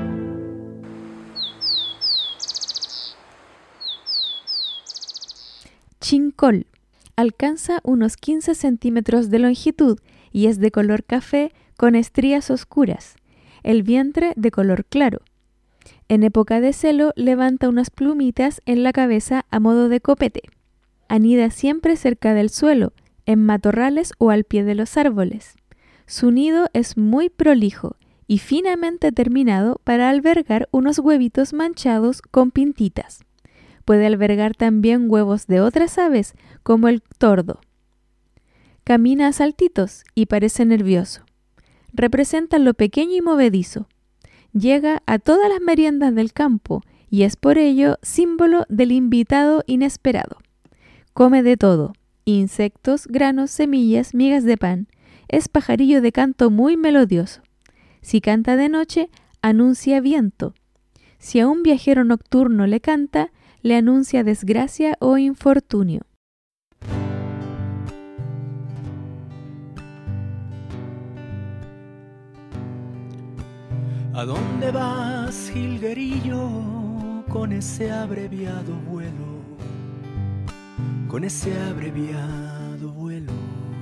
Chincol. Alcanza unos 15 centímetros de longitud y es de color café con estrías oscuras. El vientre de color claro. En época de celo levanta unas plumitas en la cabeza a modo de copete. Anida siempre cerca del suelo, en matorrales o al pie de los árboles. Su nido es muy prolijo y finamente terminado para albergar unos huevitos manchados con pintitas. Puede albergar también huevos de otras aves, como el tordo. Camina a saltitos y parece nervioso. Representa lo pequeño y movedizo. Llega a todas las meriendas del campo y es por ello símbolo del invitado inesperado. Come de todo: insectos, granos, semillas, migas de pan. Es pajarillo de canto muy melodioso. Si canta de noche, anuncia viento. Si a un viajero nocturno le canta, le anuncia desgracia o infortunio. ¿A dónde vas, jilguerillo, con ese abreviado vuelo? Con ese abreviado vuelo.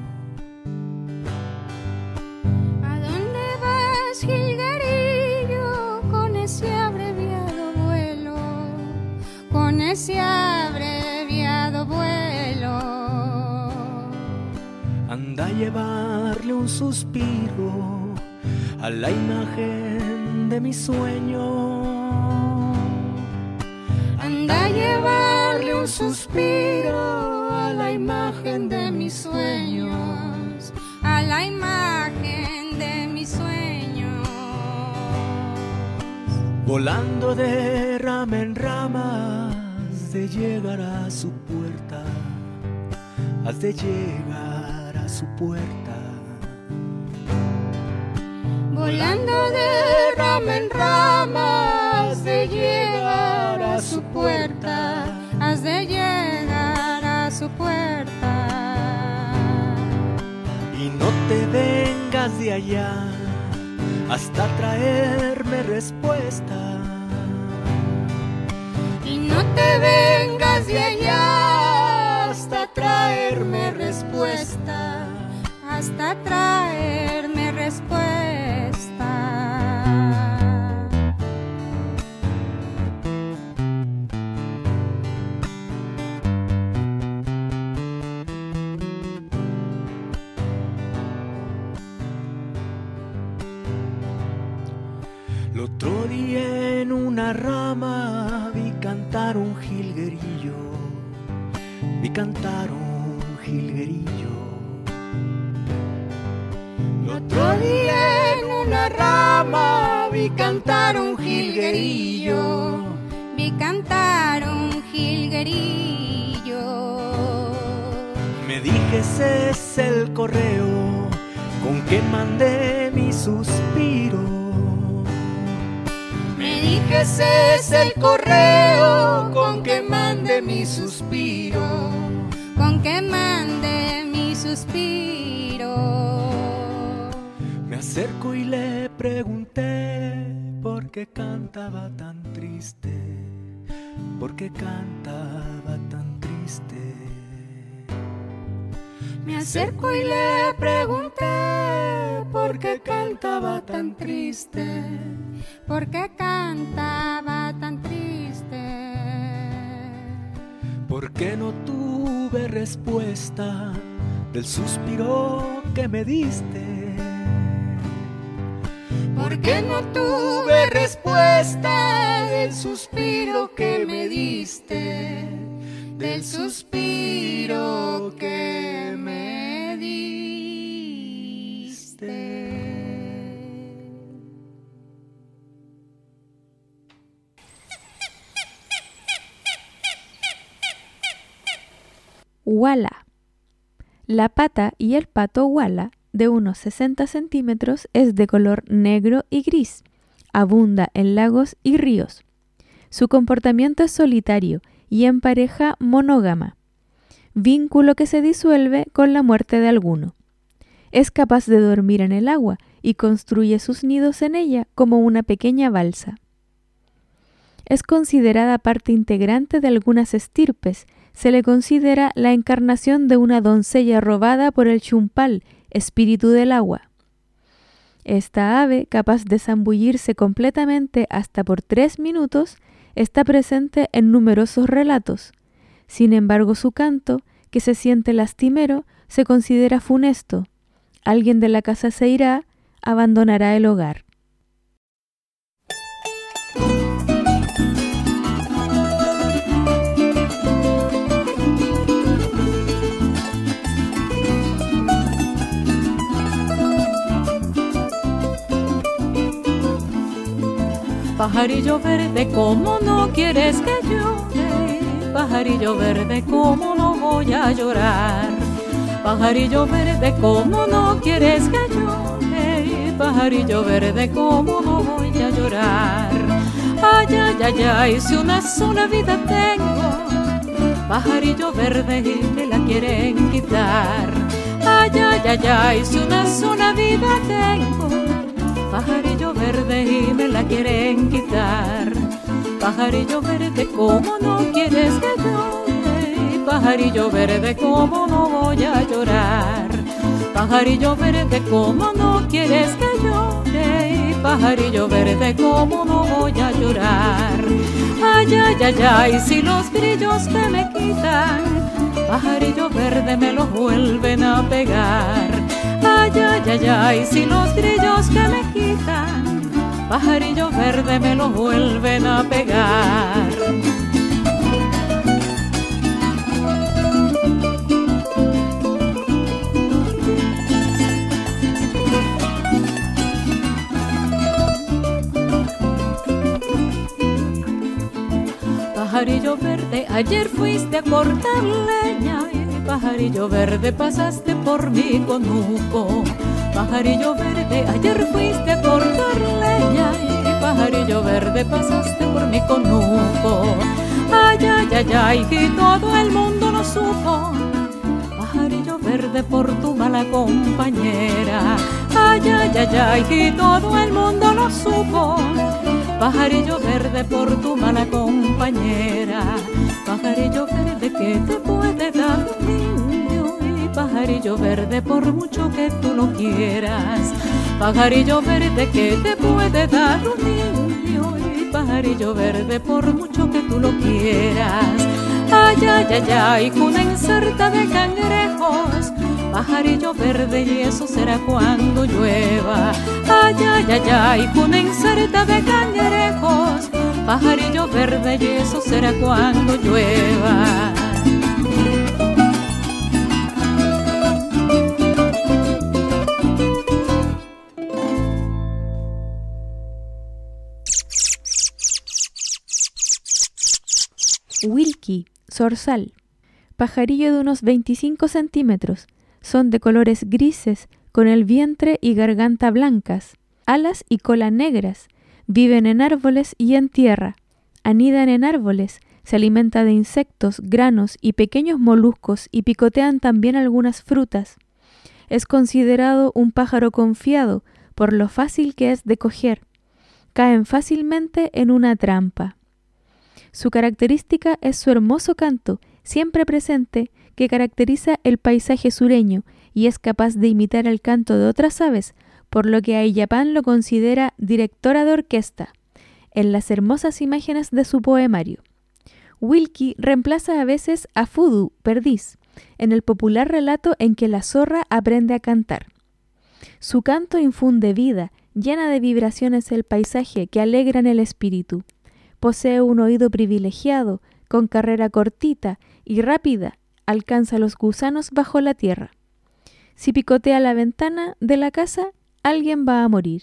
¿A dónde vas, jilguerillo, con ese abreviado vuelo? Con ese abreviado vuelo. Anda a llevarle un suspiro a la imagen de mi sueño. Anda a llevarle un suspiro a la imagen de mis sueños, a la imagen de mis sueños. Volando de rama en rama, has de llegar a su puerta, has de llegar a su puerta. Volando de rama en rama, has de llegar a su puerta, has de llegar a su puerta. Y no te vengas de allá hasta traerme respuesta. Y no te vengas de allá hasta traerme respuesta, hasta traerme respuesta. día en una rama vi cantar un jilguerillo, vi cantar un jilguerillo. Otro día en una rama vi cantar un jilguerillo, vi cantar un jilguerillo. Me dije, ese es el correo con que mandé mi suspiro. Me dije, ese es el correo con que mandé mi suspiro, con que mandé mi suspiro. Me acerco y le pregunté por qué cantaba tan triste, por qué cantaba tan triste. Me acerco y le pregunté por qué cantaba tan triste, por qué cantaba tan triste. ¿Por qué no tuve respuesta del suspiro que me diste? ¿Por qué no tuve respuesta del suspiro que me diste? Del suspiro que me diste. Wala. La pata y el pato wala, de unos 60 centímetros, es de color negro y gris. Abunda en lagos y ríos. Su comportamiento es solitario y en pareja monógama, vínculo que se disuelve con la muerte de alguno. Es capaz de dormir en el agua y construye sus nidos en ella como una pequeña balsa. Es considerada parte integrante de algunas estirpes. Se le considera la encarnación de una doncella robada por el chumpal, espíritu del agua. Esta ave, capaz de zambullirse completamente hasta por 3 minutos, está presente en numerosos relatos. Sin embargo, su canto, que se siente lastimero, se considera funesto. Alguien de la casa se irá, abandonará el hogar. Pajarillo verde, ¿cómo no quieres que llore? Pajarillo verde, ¿cómo no voy a llorar? Pajarillo verde, ¿cómo no quieres que llore? Pajarillo verde, ¿cómo no voy a llorar? Ay, ay, ay, ay, si una sola vida tengo, pajarillo verde y me la quieren quitar. Ay, ay, ay, ay, si una sola vida tengo, pajarillo verde y me la quieren quitar. Pajarillo verde, ¿cómo no quieres que llore? Pajarillo verde, ¿cómo no voy a llorar? Pajarillo verde, ¿cómo no quieres que llore? Pajarillo verde, ¿cómo no voy a llorar? Ay, ay, ay, ay, si los grillos que me quitan, pajarillo verde me los vuelven a pegar. Ay, ay, ay, ay, si los grillos que me quitan, pajarillo verde me los vuelven a pegar. Pajarillo verde, ayer fuiste a cortar leña y pajarillo verde pasaste por mi conuco. Pajarillo verde, ayer fuiste a cortar leña y pajarillo verde pasaste por mi conuco. Ay, ay, ay, ay, y todo el mundo lo supo. Pajarillo verde por tu mala compañera. Ay, ay, ay, ay, y todo el mundo lo supo. Pajarillo verde por tu mala compañera. Pajarillo verde que te puede dar un niño y pajarillo verde por mucho que tú lo quieras. Pajarillo verde que te puede dar un niño y pajarillo verde por mucho que tú lo quieras. Ay, ay, ay, ay, una inserta de cangrejos, pajarillo verde, y eso será cuando llueva. Ay, ay, ay, ay, una inserta de cangrejos, pajarillo verde, y eso será cuando llueva. Wilkie, zorzal. Pajarillo de unos 25 centímetros. Son de colores grises, con el vientre y garganta blancas, alas y cola negras. Viven en árboles y en tierra. Anidan en árboles, se alimenta de insectos, granos y pequeños moluscos y picotean también algunas frutas. Es considerado un pájaro confiado por lo fácil que es de coger. Caen fácilmente en una trampa. Su característica es su hermoso canto, siempre presente, que caracteriza el paisaje sureño y es capaz de imitar el canto de otras aves, por lo que Ayllapán lo considera directora de orquesta, en las hermosas imágenes de su poemario. Wilkie reemplaza a veces a Fudu, perdiz, en el popular relato en que la zorra aprende a cantar. Su canto infunde vida, llena de vibraciones el paisaje que alegran el espíritu. Posee un oído privilegiado, con carrera cortita y rápida, alcanza los gusanos bajo la tierra. Si picotea la ventana de la casa, alguien va a morir.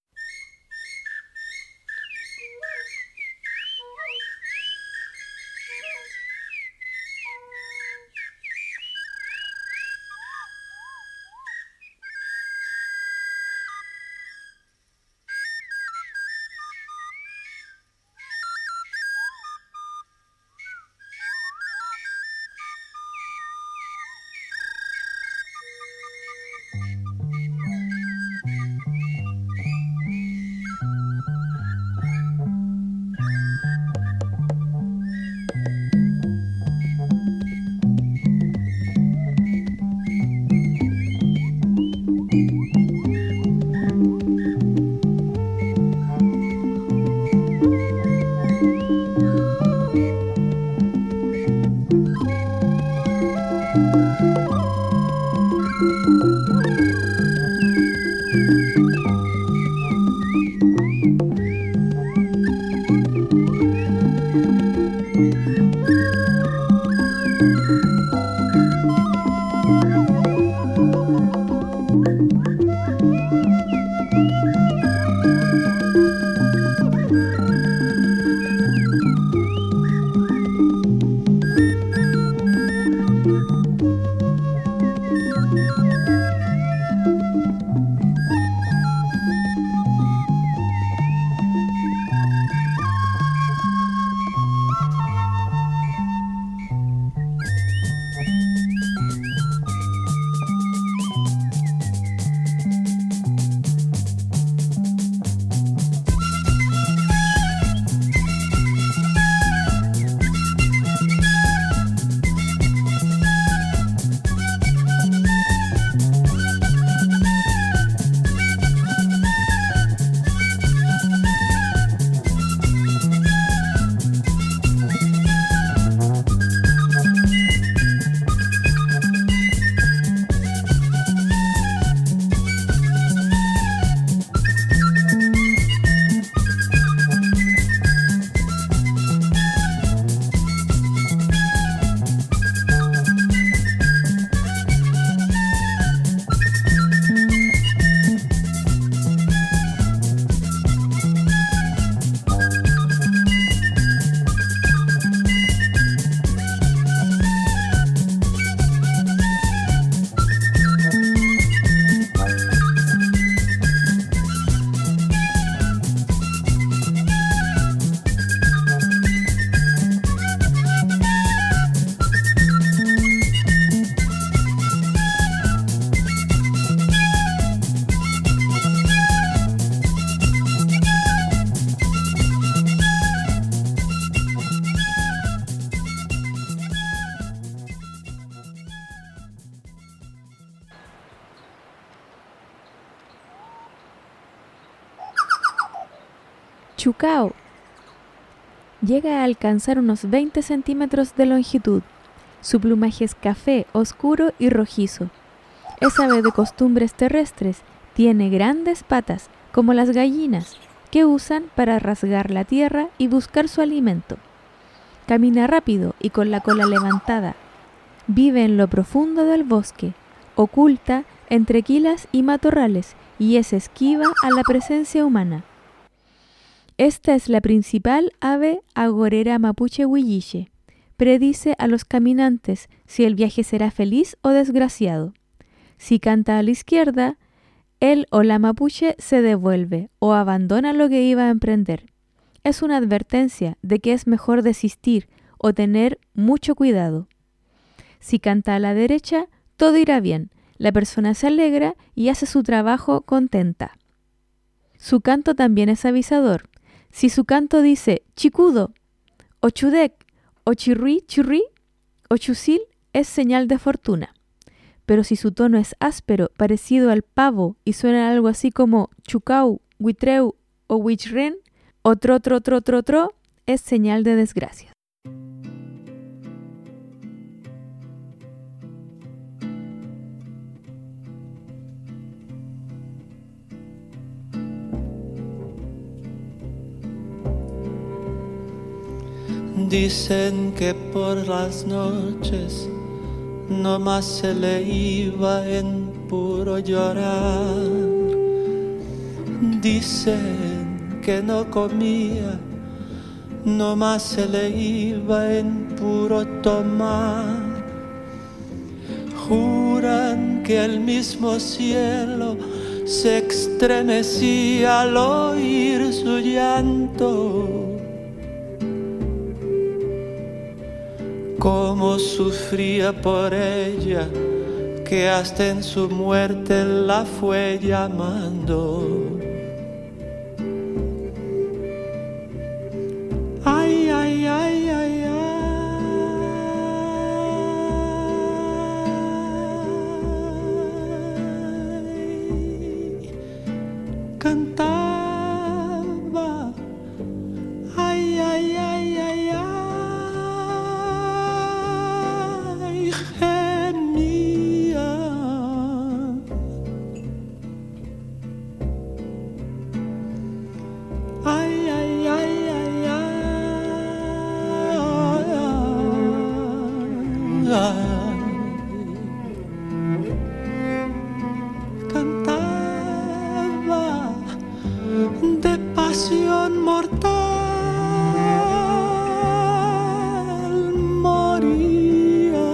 Chucao. Llega a alcanzar unos 20 centímetros de longitud. Su plumaje es café, oscuro y rojizo. Es ave de costumbres terrestres, tiene grandes patas, como las gallinas, que usan para rasgar la tierra y buscar su alimento. Camina rápido y con la cola levantada. Vive en lo profundo del bosque, oculta entre quilas y matorrales, y es esquiva a la presencia humana. Esta es la principal ave agorera mapuche huilliche. Predice a los caminantes si el viaje será feliz o desgraciado. Si canta a la izquierda, él o la mapuche se devuelve o abandona lo que iba a emprender. Es una advertencia de que es mejor desistir o tener mucho cuidado. Si canta a la derecha, todo irá bien. La persona se alegra y hace su trabajo contenta. Su canto también es avisador. Si su canto dice chicudo, o chudec, o chirri, chirri, o chusil, es señal de fortuna. Pero si su tono es áspero, parecido al pavo, y suena algo así como chucau, huitreu o huichren, o tro, tro, tro, tro, tro, es señal de desgracia. Dicen que por las noches nomás se le iba en puro llorar. Dicen que no comía, nomás se le iba en puro tomar. Juran que el mismo cielo se estremecía al oír su llanto. Cómo sufría por ella, que hasta en su muerte la fue llamando. Ay, ay, ay, ay, ay. Cantaba. Ay, ay, ay, ay, ay. Cantaba de pasión mortal, moría.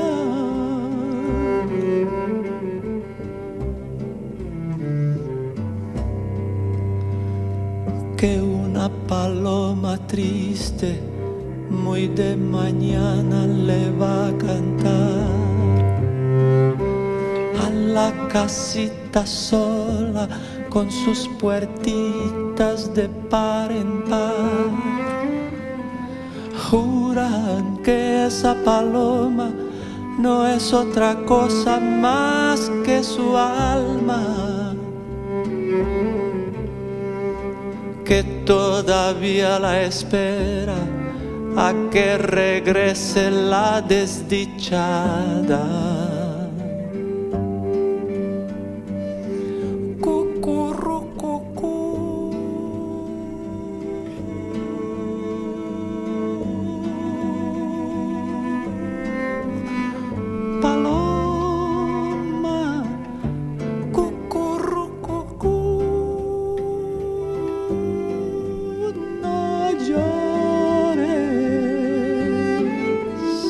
Que una paloma triste muy de mañana le va a cantar a la casita sola con sus puertitas de par en par. Juran que esa paloma no es otra cosa más que su alma, que todavía la espera a que regrese la desdichada. Paloma, cucurrucucú, no llores.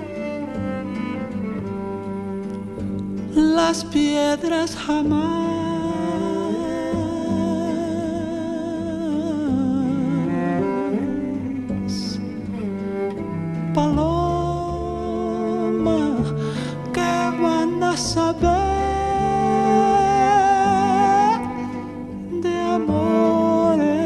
Las piedras jamás saber de amores.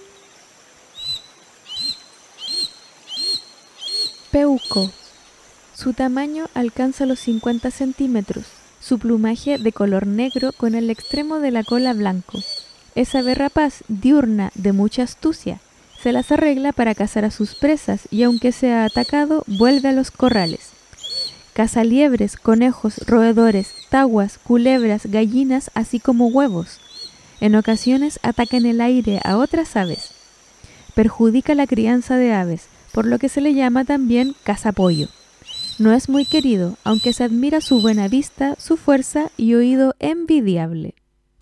Peuco. Su tamaño alcanza los 50 centímetros, su plumaje de color negro con el extremo de la cola blanco. Es ave rapaz, diurna, de mucha astucia. Se las arregla para cazar a sus presas y aunque sea atacado, vuelve a los corrales. Caza liebres, conejos, roedores, taguas, culebras, gallinas, así como huevos. En ocasiones ataca en el aire a otras aves. Perjudica la crianza de aves, por lo que se le llama también cazapollo. No es muy querido, aunque se admira su buena vista, su fuerza y oído envidiable.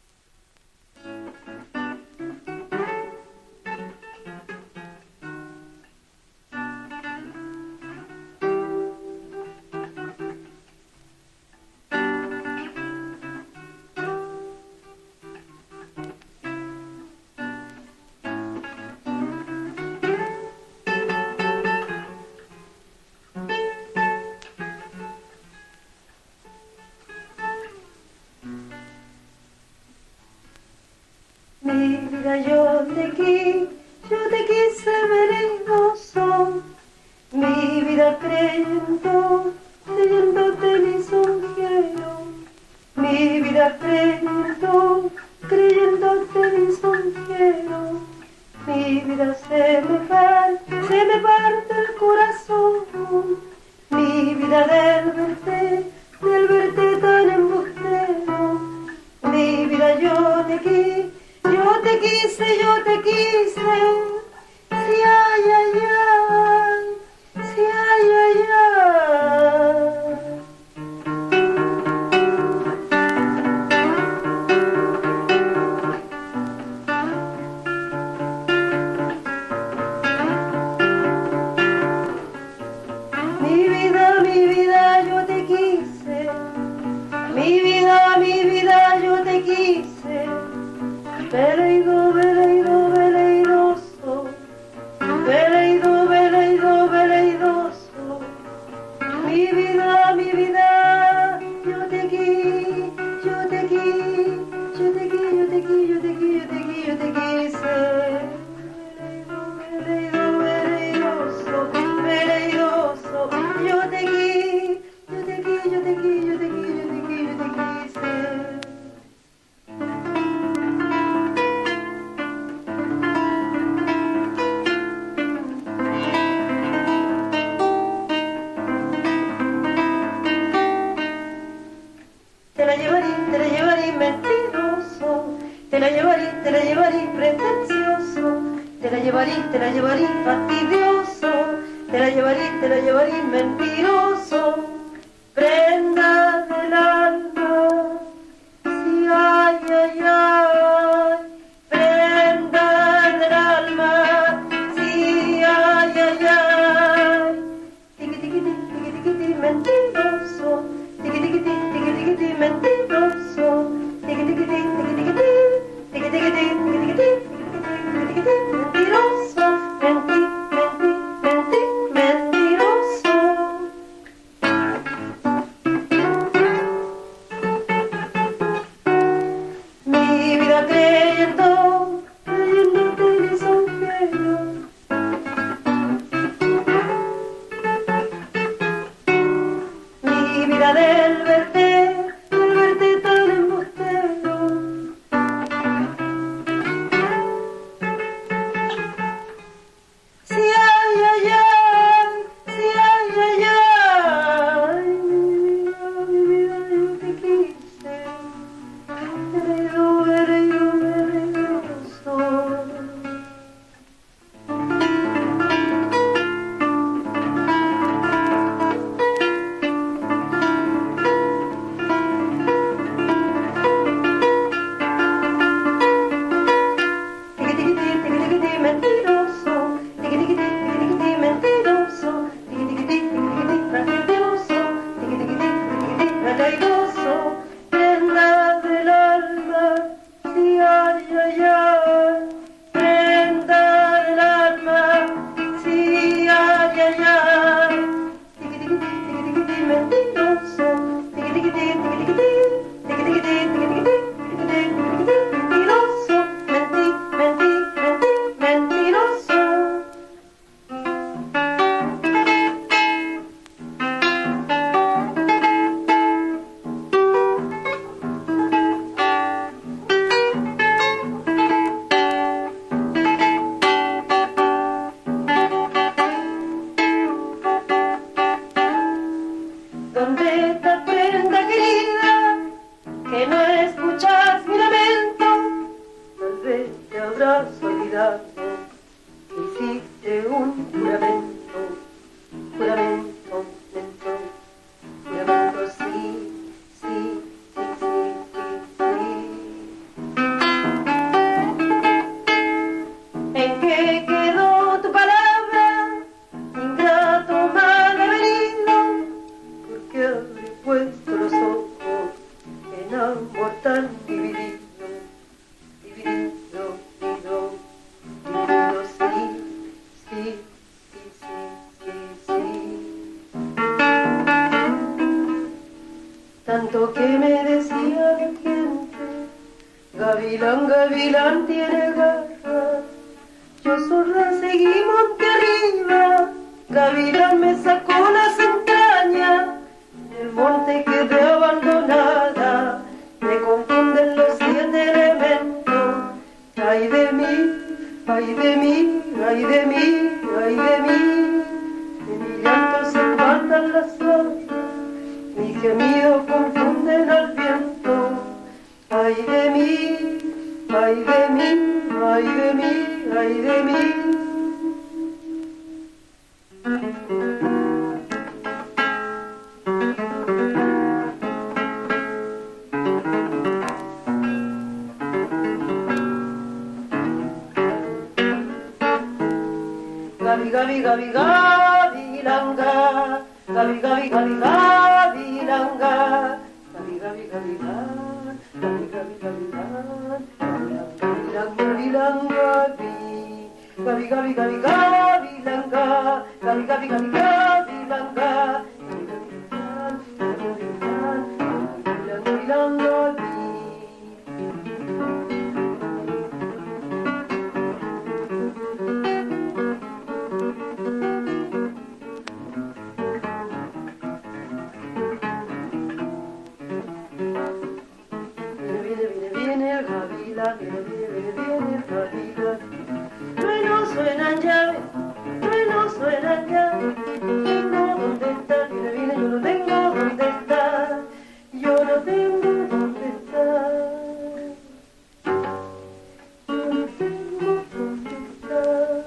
Mi vida yo te quise veneroso, mi vida creyéndote lisonjero, mi vida creyéndote lisonjero, mi vida se me parte el corazón, mi vida del verte tan embustero, mi vida yo te quise, si ay, ay, ay, si ay, ay, ay. Mi vida, yo te quise, mi vida, yo te quise. Veleido, veleido, veleidoso, veleido, veleido, veleidoso. Mi vida, yo te quise. Veleido, veleidoso, veleidoso. Yo te quise. Te la llevaré mentiroso, te la llevaré pretencioso, te la llevaré fastidioso, te la llevaré mentiroso, prenda del alma, si ay, ay, ay, prenda del alma, si ay, ay, ay, tiqui, mentiroso, tiqui, mentiroso, tiqui, mentiroso, mentiroso. un juramento, juramento, mento, juramento, sí, sí, sí, sí, sí, sí. ¿En qué quedó tu palabra, ingrato malvenido? Porque habré puesto los ojos en amor tan dividido, dividido, dividido, dividido, sí, sí, sí, sí, sí, sí. Tanto que me decía la gente, gavilán, gavilán tiene garra. Yo zorra seguí monte arriba, gavilán me sacó las entrañas. En el monte quedé abandonada, me confunden los 7 elementos. Ay de mí, ay de mí, ay de mí, ay de mí. De mi llanto se espantan las aves, mis gemidos confunden al viento. Ay de mí, ay de mí, ay de mí, ay de mí. Gabi, gabi, gabi, gavilanga, gabi, gabi, gabi, gavilanga, gabi, gabi, gabi, gabi, gabi, gabi, gavilanga, gabi, gabi, gabi, gavilanga, gabi, gabi, gabi, gavilanga, viene el gavilán, viene el gavilán. Truenos suenan ya, truenos suenan ya. Tengo dónde está, viene, yo no tengo dónde está. Yo no tengo dónde está. Yo no tengo dónde está.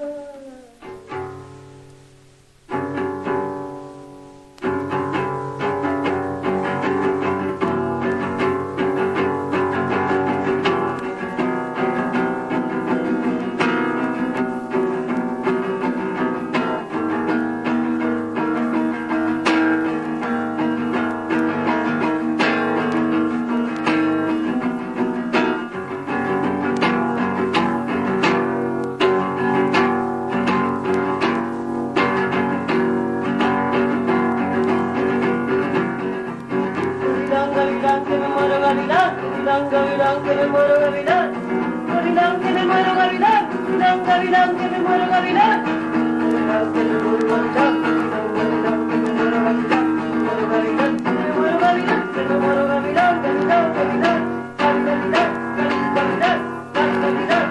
Gavilán, que me muero, gavilán, gavilán, que me muero, gavilán, gavilán, que me muero, gavilán, gavilán, que me muero, gavilán, gavilán, que me muero, gavilán, gavilán, que me muero, gavilán, gavilán, que me muero, gavilán, que me muero, gavilán, gavilán, gavilán, gavilán, gavilán, gavilán,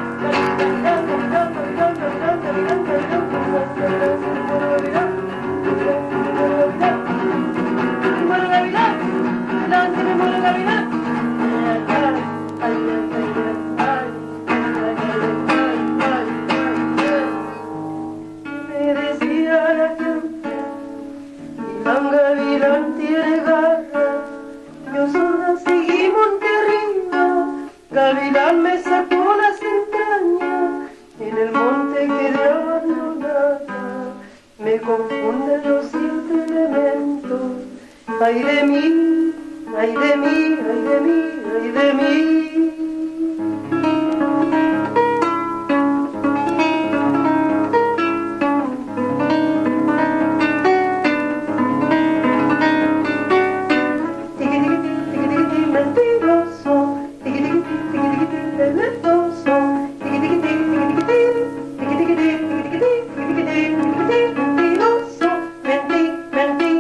me decía la gente, gavilán tiene garra. Yo sola seguí monte arriba, gavilán me sacó las entrañas. En el monte quedé abandonada, me confunden los 7 elementos. Ay de mí, ay de mí, ay de mí, ay de mí. Mentiroso, mentiroso,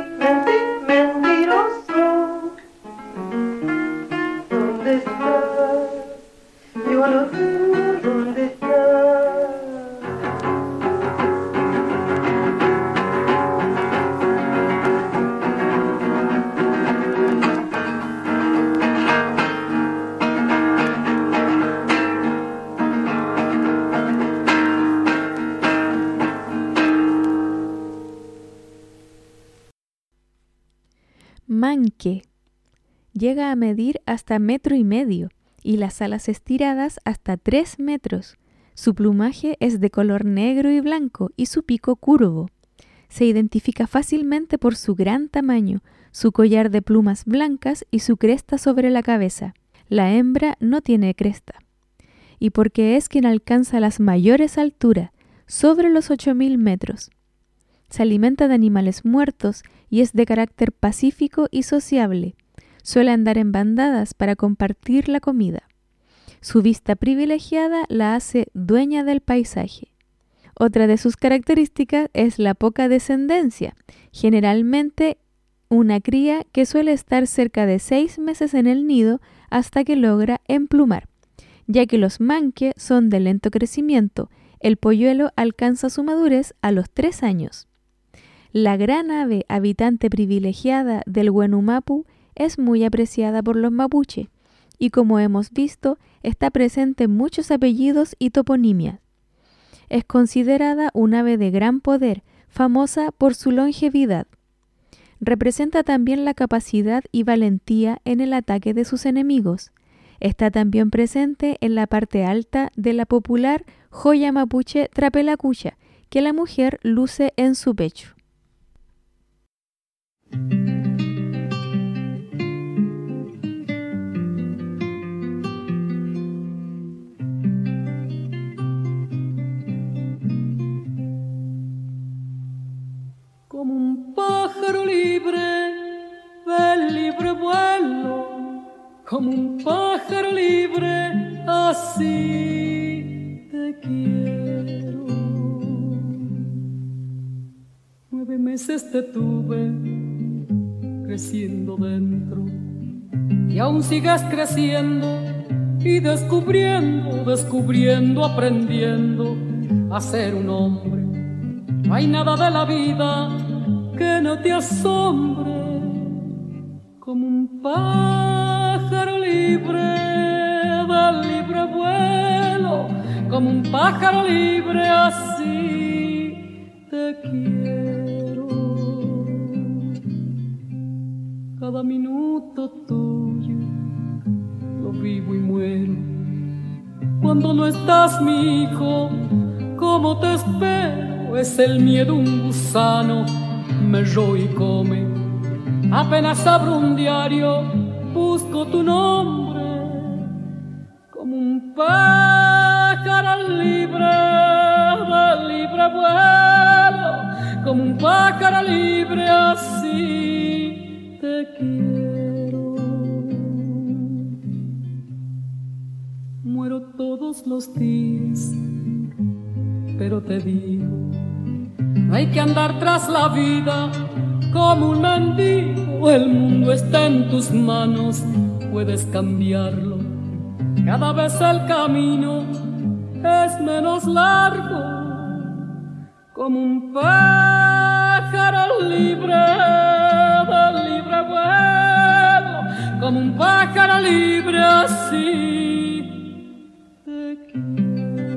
mentiroso. ¿Dónde está? manque. Llega a medir hasta 1,5 metros y las alas estiradas hasta 3 metros. Su plumaje es de color negro y blanco y su pico curvo. Se identifica fácilmente por su gran tamaño, su collar de plumas blancas y su cresta sobre la cabeza. La hembra no tiene cresta. Y porque es quien alcanza las mayores alturas, sobre los 8.000 metros. Se alimenta de animales muertos y es de carácter pacífico y sociable. Suele andar en bandadas para compartir la comida. Su vista privilegiada la hace dueña del paisaje. Otra de sus características es la poca descendencia, generalmente una cría que suele estar cerca de 6 meses en el nido hasta que logra emplumar. Ya que los manque son de lento crecimiento, el polluelo alcanza su madurez a los 3 años. La gran ave habitante privilegiada del Huenumapu es muy apreciada por los mapuche y, como hemos visto, está presente en muchos apellidos y toponimias. Es considerada un ave de gran poder, famosa por su longevidad. Representa también la capacidad y valentía en el ataque de sus enemigos. Está también presente en la parte alta de la popular joya mapuche trapelacucha, que la mujer luce en su pecho. Como un pájaro libre del libre vuelo, como un pájaro libre, así te quiero. 9 meses te tuve creciendo dentro y aún sigues creciendo y descubriendo, aprendiendo a ser un hombre. No hay nada de la vida que no te asombre, como un pájaro libre del libre vuelo, como un pájaro libre, así te quiero. Cada minuto tuyo lo vivo y muero. Cuando no estás, mi hijo, ¿cómo te espero? Es el miedo un gusano, me roe y come. Apenas abro un diario, busco tu nombre, como un pájaro libre del libre vuelo, como un pájaro libre, así te quiero. Muero todos los días, pero te digo, no hay que andar tras la vida como un mendigo. El mundo está en tus manos, puedes cambiarlo. Cada vez el camino es menos largo, como un pájaro libre del libre vuelo, como un pájaro libre, así te quiero.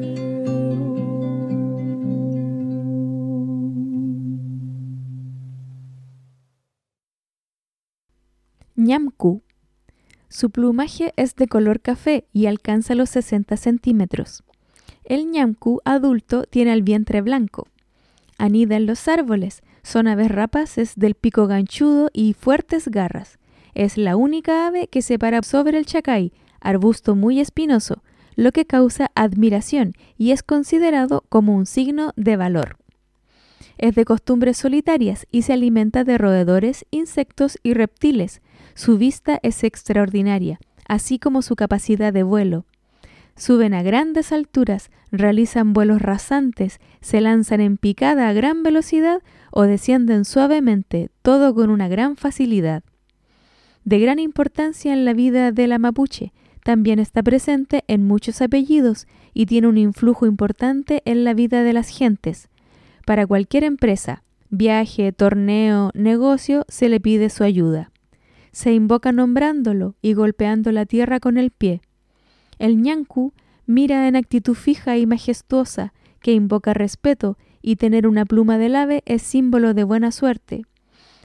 Ñamku. Su plumaje es de color café y alcanza los 60 centímetros. El ñamku adulto tiene el vientre blanco. Anida en los árboles. Son aves rapaces del pico ganchudo y fuertes garras. Es la única ave que se para sobre el chacay, arbusto muy espinoso, lo que causa admiración y es considerado como un signo de valor. Es de costumbres solitarias y se alimenta de roedores, insectos y reptiles. Su vista es extraordinaria, así como su capacidad de vuelo. Suben a grandes alturas, realizan vuelos rasantes, se lanzan en picada a gran velocidad o descienden suavemente, todo con una gran facilidad. De gran importancia en la vida de la mapuche, también está presente en muchos apellidos y tiene un influjo importante en la vida de las gentes. Para cualquier empresa, viaje, torneo, negocio, se le pide su ayuda. Se invoca nombrándolo y golpeando la tierra con el pie. El ñanku mira en actitud fija y majestuosa, que invoca respeto, y tener una pluma del ave es símbolo de buena suerte.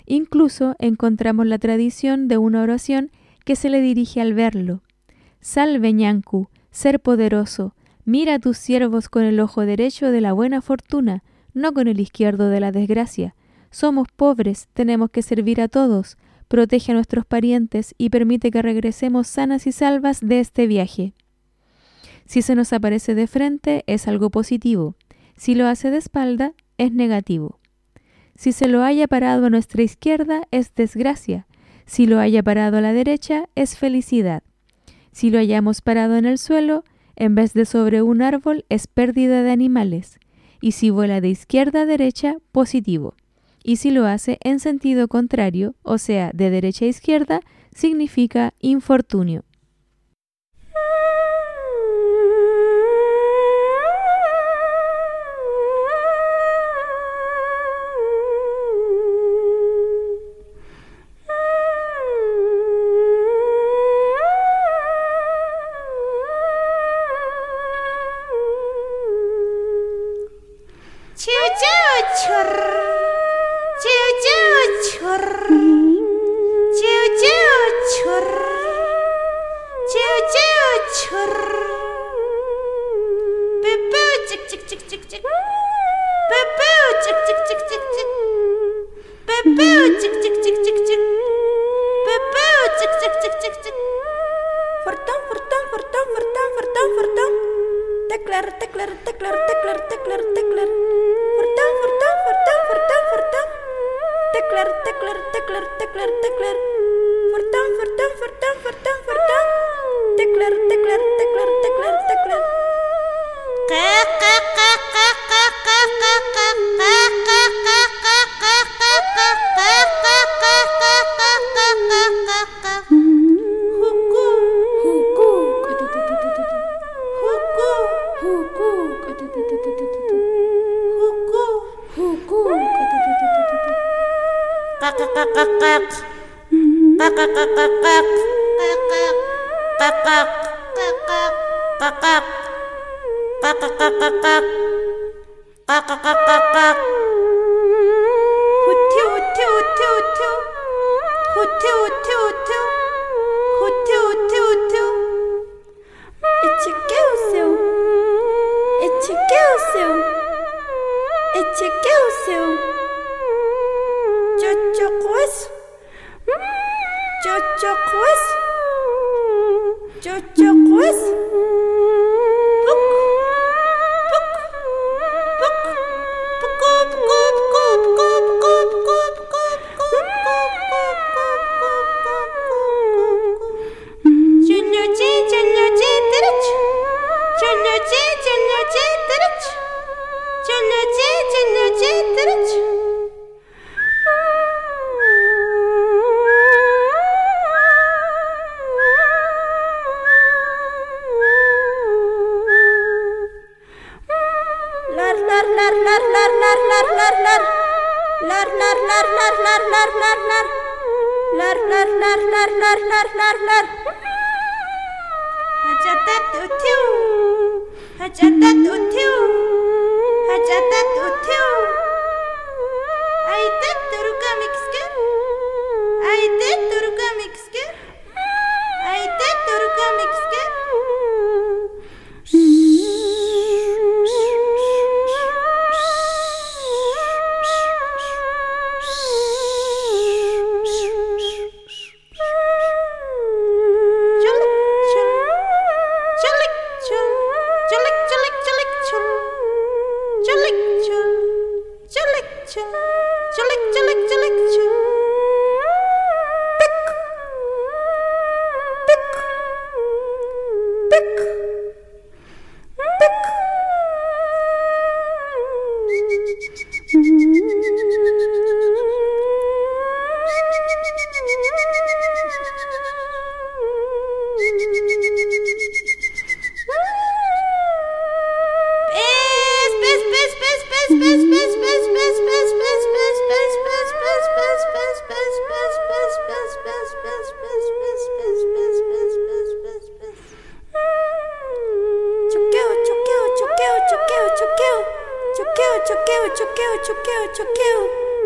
Incluso encontramos la tradición de una oración que se le dirige al verlo. Salve Ñancu, ser poderoso, mira a tus siervos con el ojo derecho de la buena fortuna, no con el izquierdo de la desgracia. Somos pobres, tenemos que servir a todos. Protege a nuestros parientes y permite que regresemos sanas y salvas de este viaje. Si se nos aparece de frente, es algo positivo. Si lo hace de espalda, es negativo. Si se lo haya parado a nuestra izquierda, es desgracia. Si lo haya parado a la derecha, es felicidad. Si lo hayamos parado en el suelo, en vez de sobre un árbol, es pérdida de animales. Y si vuela de izquierda a derecha, positivo. Y si lo hace en sentido contrario, o sea, de derecha a izquierda, significa infortunio.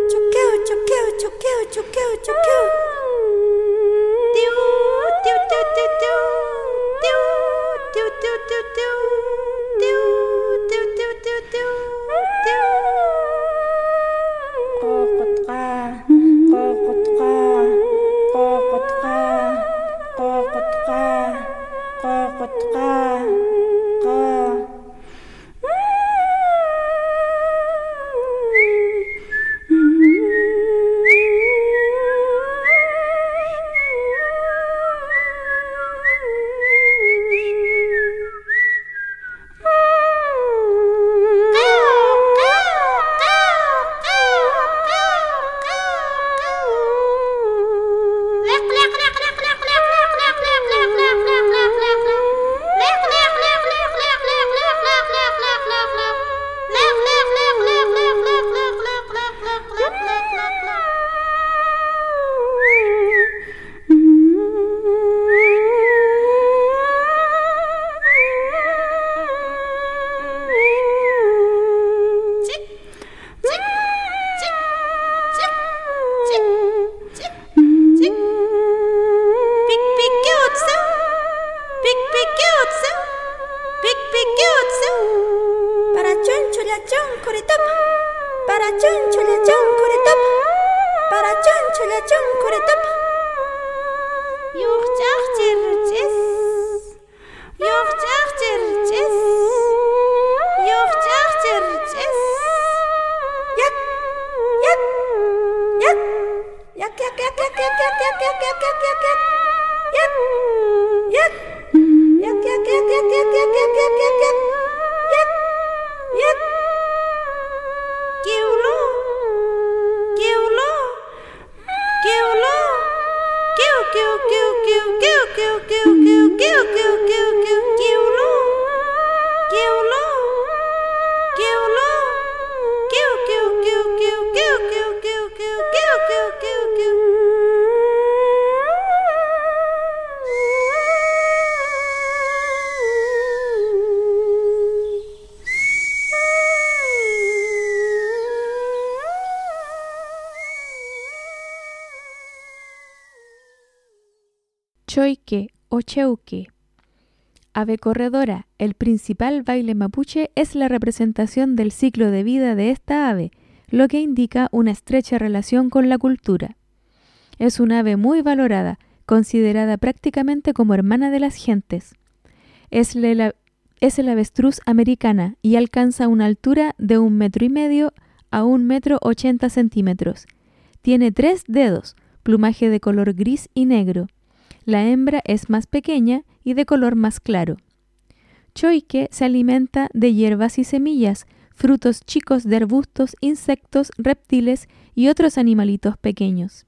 Choique o cheuque. Ave corredora, el principal baile mapuche es la representación del ciclo de vida de esta ave, lo que indica una estrecha relación con la cultura. Es un ave muy valorada, considerada prácticamente como hermana de las gentes. Es el avestruz americana y alcanza una altura de 1,5 metros a 1,80 metros. Tiene 3 dedos, plumaje de color gris y negro. La hembra es más pequeña y de color más claro. Choique se alimenta de hierbas y semillas, frutos chicos de arbustos, insectos, reptiles y otros animalitos pequeños.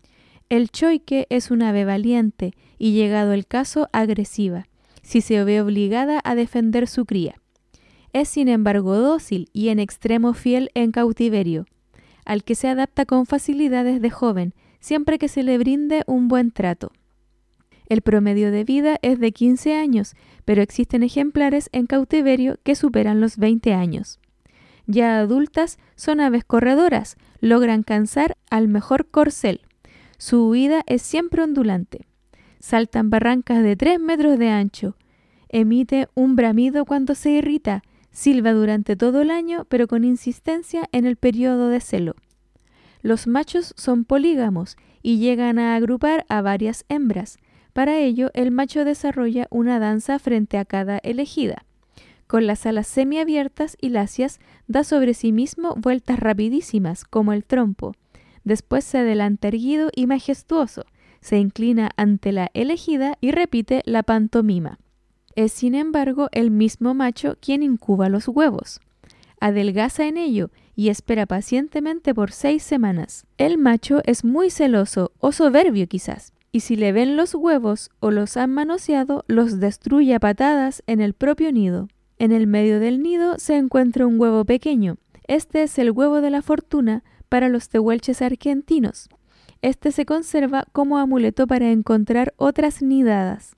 El choique es un ave valiente y, llegado el caso, agresiva, si se ve obligada a defender su cría. Es sin embargo dócil y en extremo fiel en cautiverio, al que se adapta con facilidad desde joven, siempre que se le brinde un buen trato. El promedio de vida es de 15 años, pero existen ejemplares en cautiverio que superan los 20 años. Ya adultas son aves corredoras, logran cansar al mejor corcel. Su huida es siempre ondulante. Saltan barrancas de 3 metros de ancho. Emite un bramido cuando se irrita, silba durante todo el año, pero con insistencia en el periodo de celo. Los machos son polígamos y llegan a agrupar a varias hembras. Para ello, el macho desarrolla una danza frente a cada elegida. Con las alas semiabiertas y lacias, da sobre sí mismo vueltas rapidísimas, como el trompo. Después se adelanta erguido y majestuoso, se inclina ante la elegida y repite la pantomima. Es, sin embargo, el mismo macho quien incuba los huevos. Adelgaza en ello y espera pacientemente por 6 semanas. El macho es muy celoso o soberbio quizás, y si le ven los huevos o los han manoseado, los destruye a patadas en el propio nido. En el medio del nido se encuentra un huevo pequeño. Este es el huevo de la fortuna para los tehuelches argentinos. Este se conserva como amuleto para encontrar otras nidadas.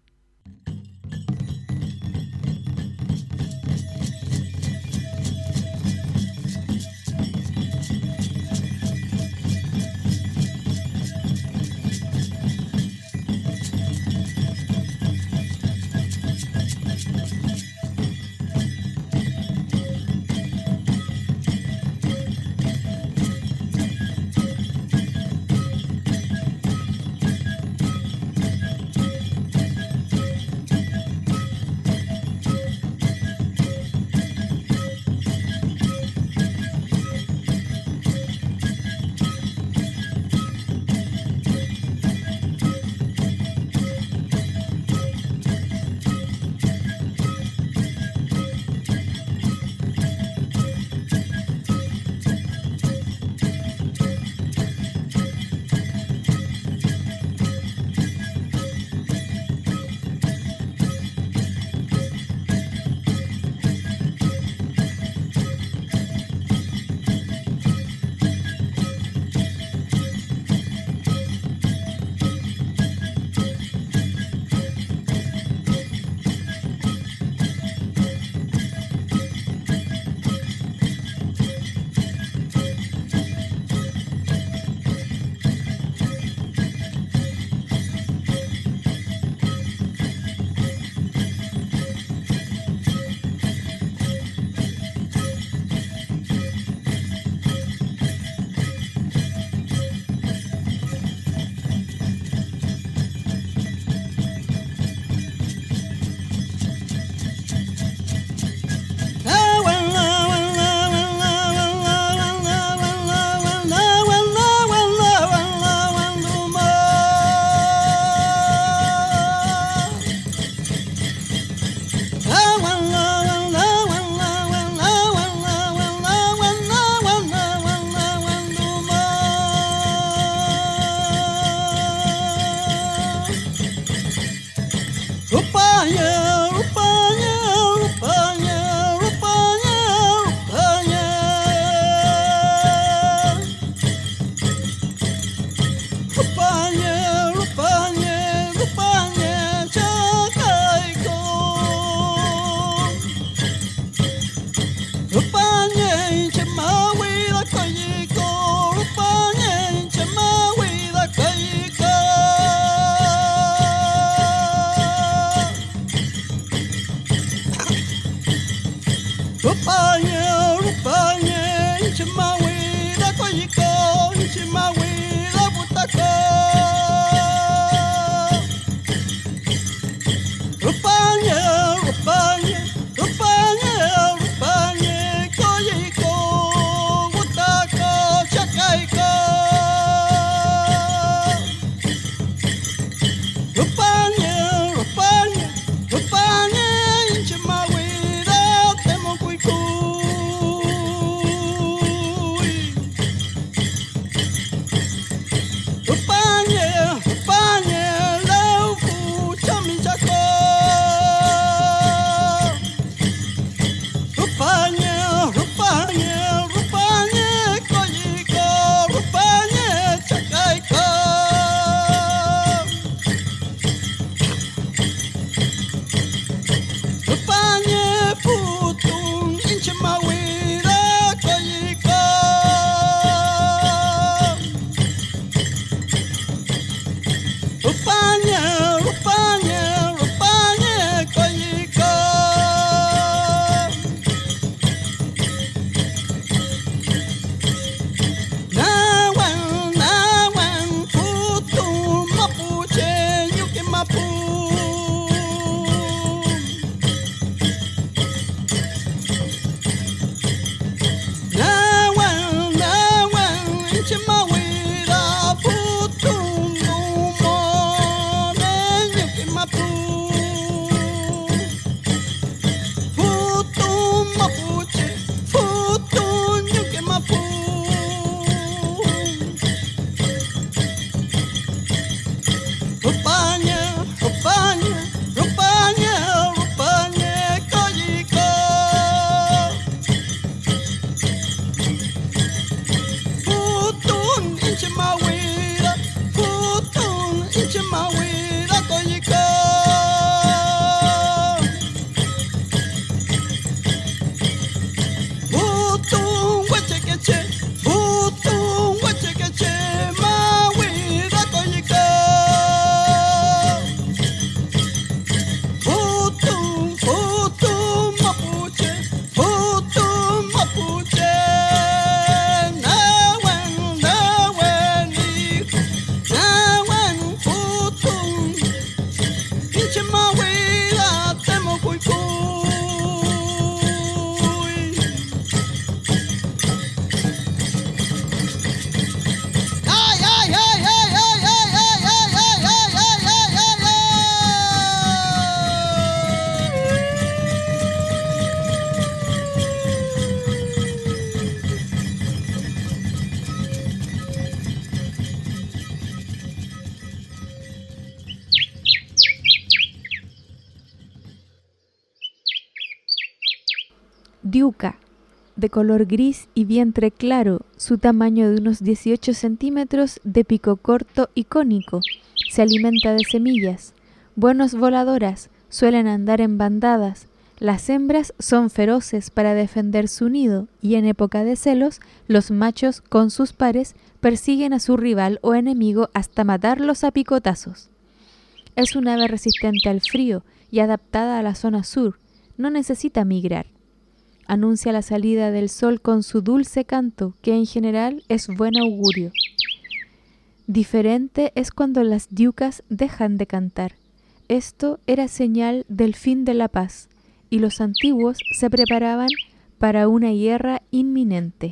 diuca, de color gris y vientre claro, su tamaño de unos 18 centímetros, de pico corto y cónico. Se alimenta de semillas. Buenos voladoras, suelen andar en bandadas. Las hembras son feroces para defender su nido y en época de celos, los machos con sus pares persiguen a su rival o enemigo hasta matarlos a picotazos. Es un ave resistente al frío y adaptada a la zona sur. No necesita migrar. Anuncia la salida del sol con su dulce canto, que en general es buen augurio. Diferente es cuando las diucas dejan de cantar. Esto era señal del fin de la paz, y los antiguos se preparaban para una guerra inminente.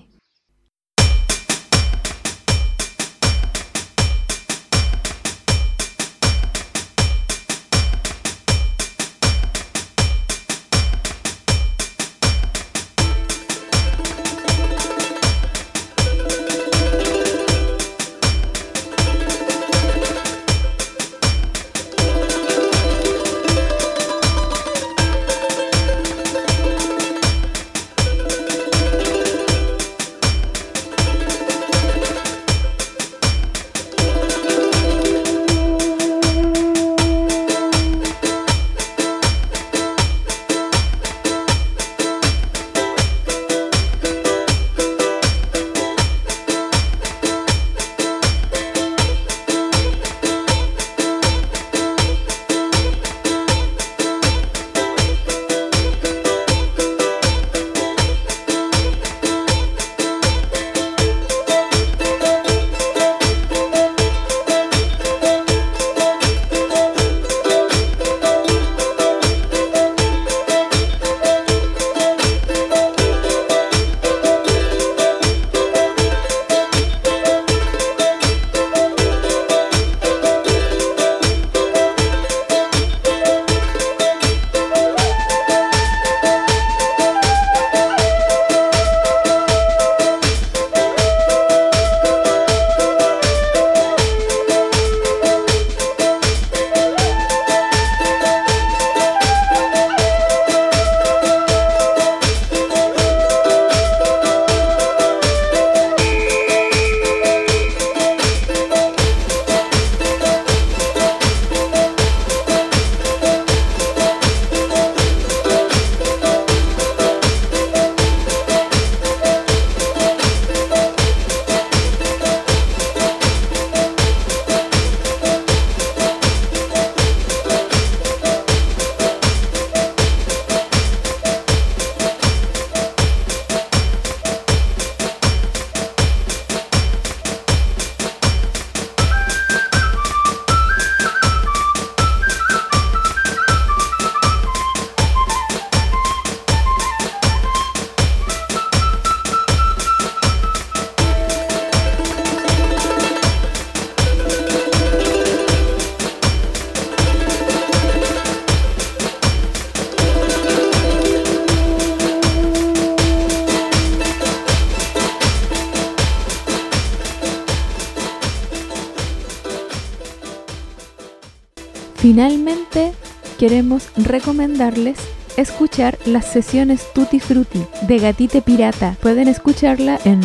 Finalmente, queremos recomendarles escuchar las sesiones Tutti Frutti de Gatite Pirata. Pueden escucharla en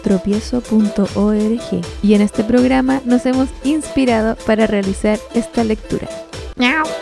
radiotropiezo.org. Y en este programa nos hemos inspirado para realizar esta lectura. ¡Miau!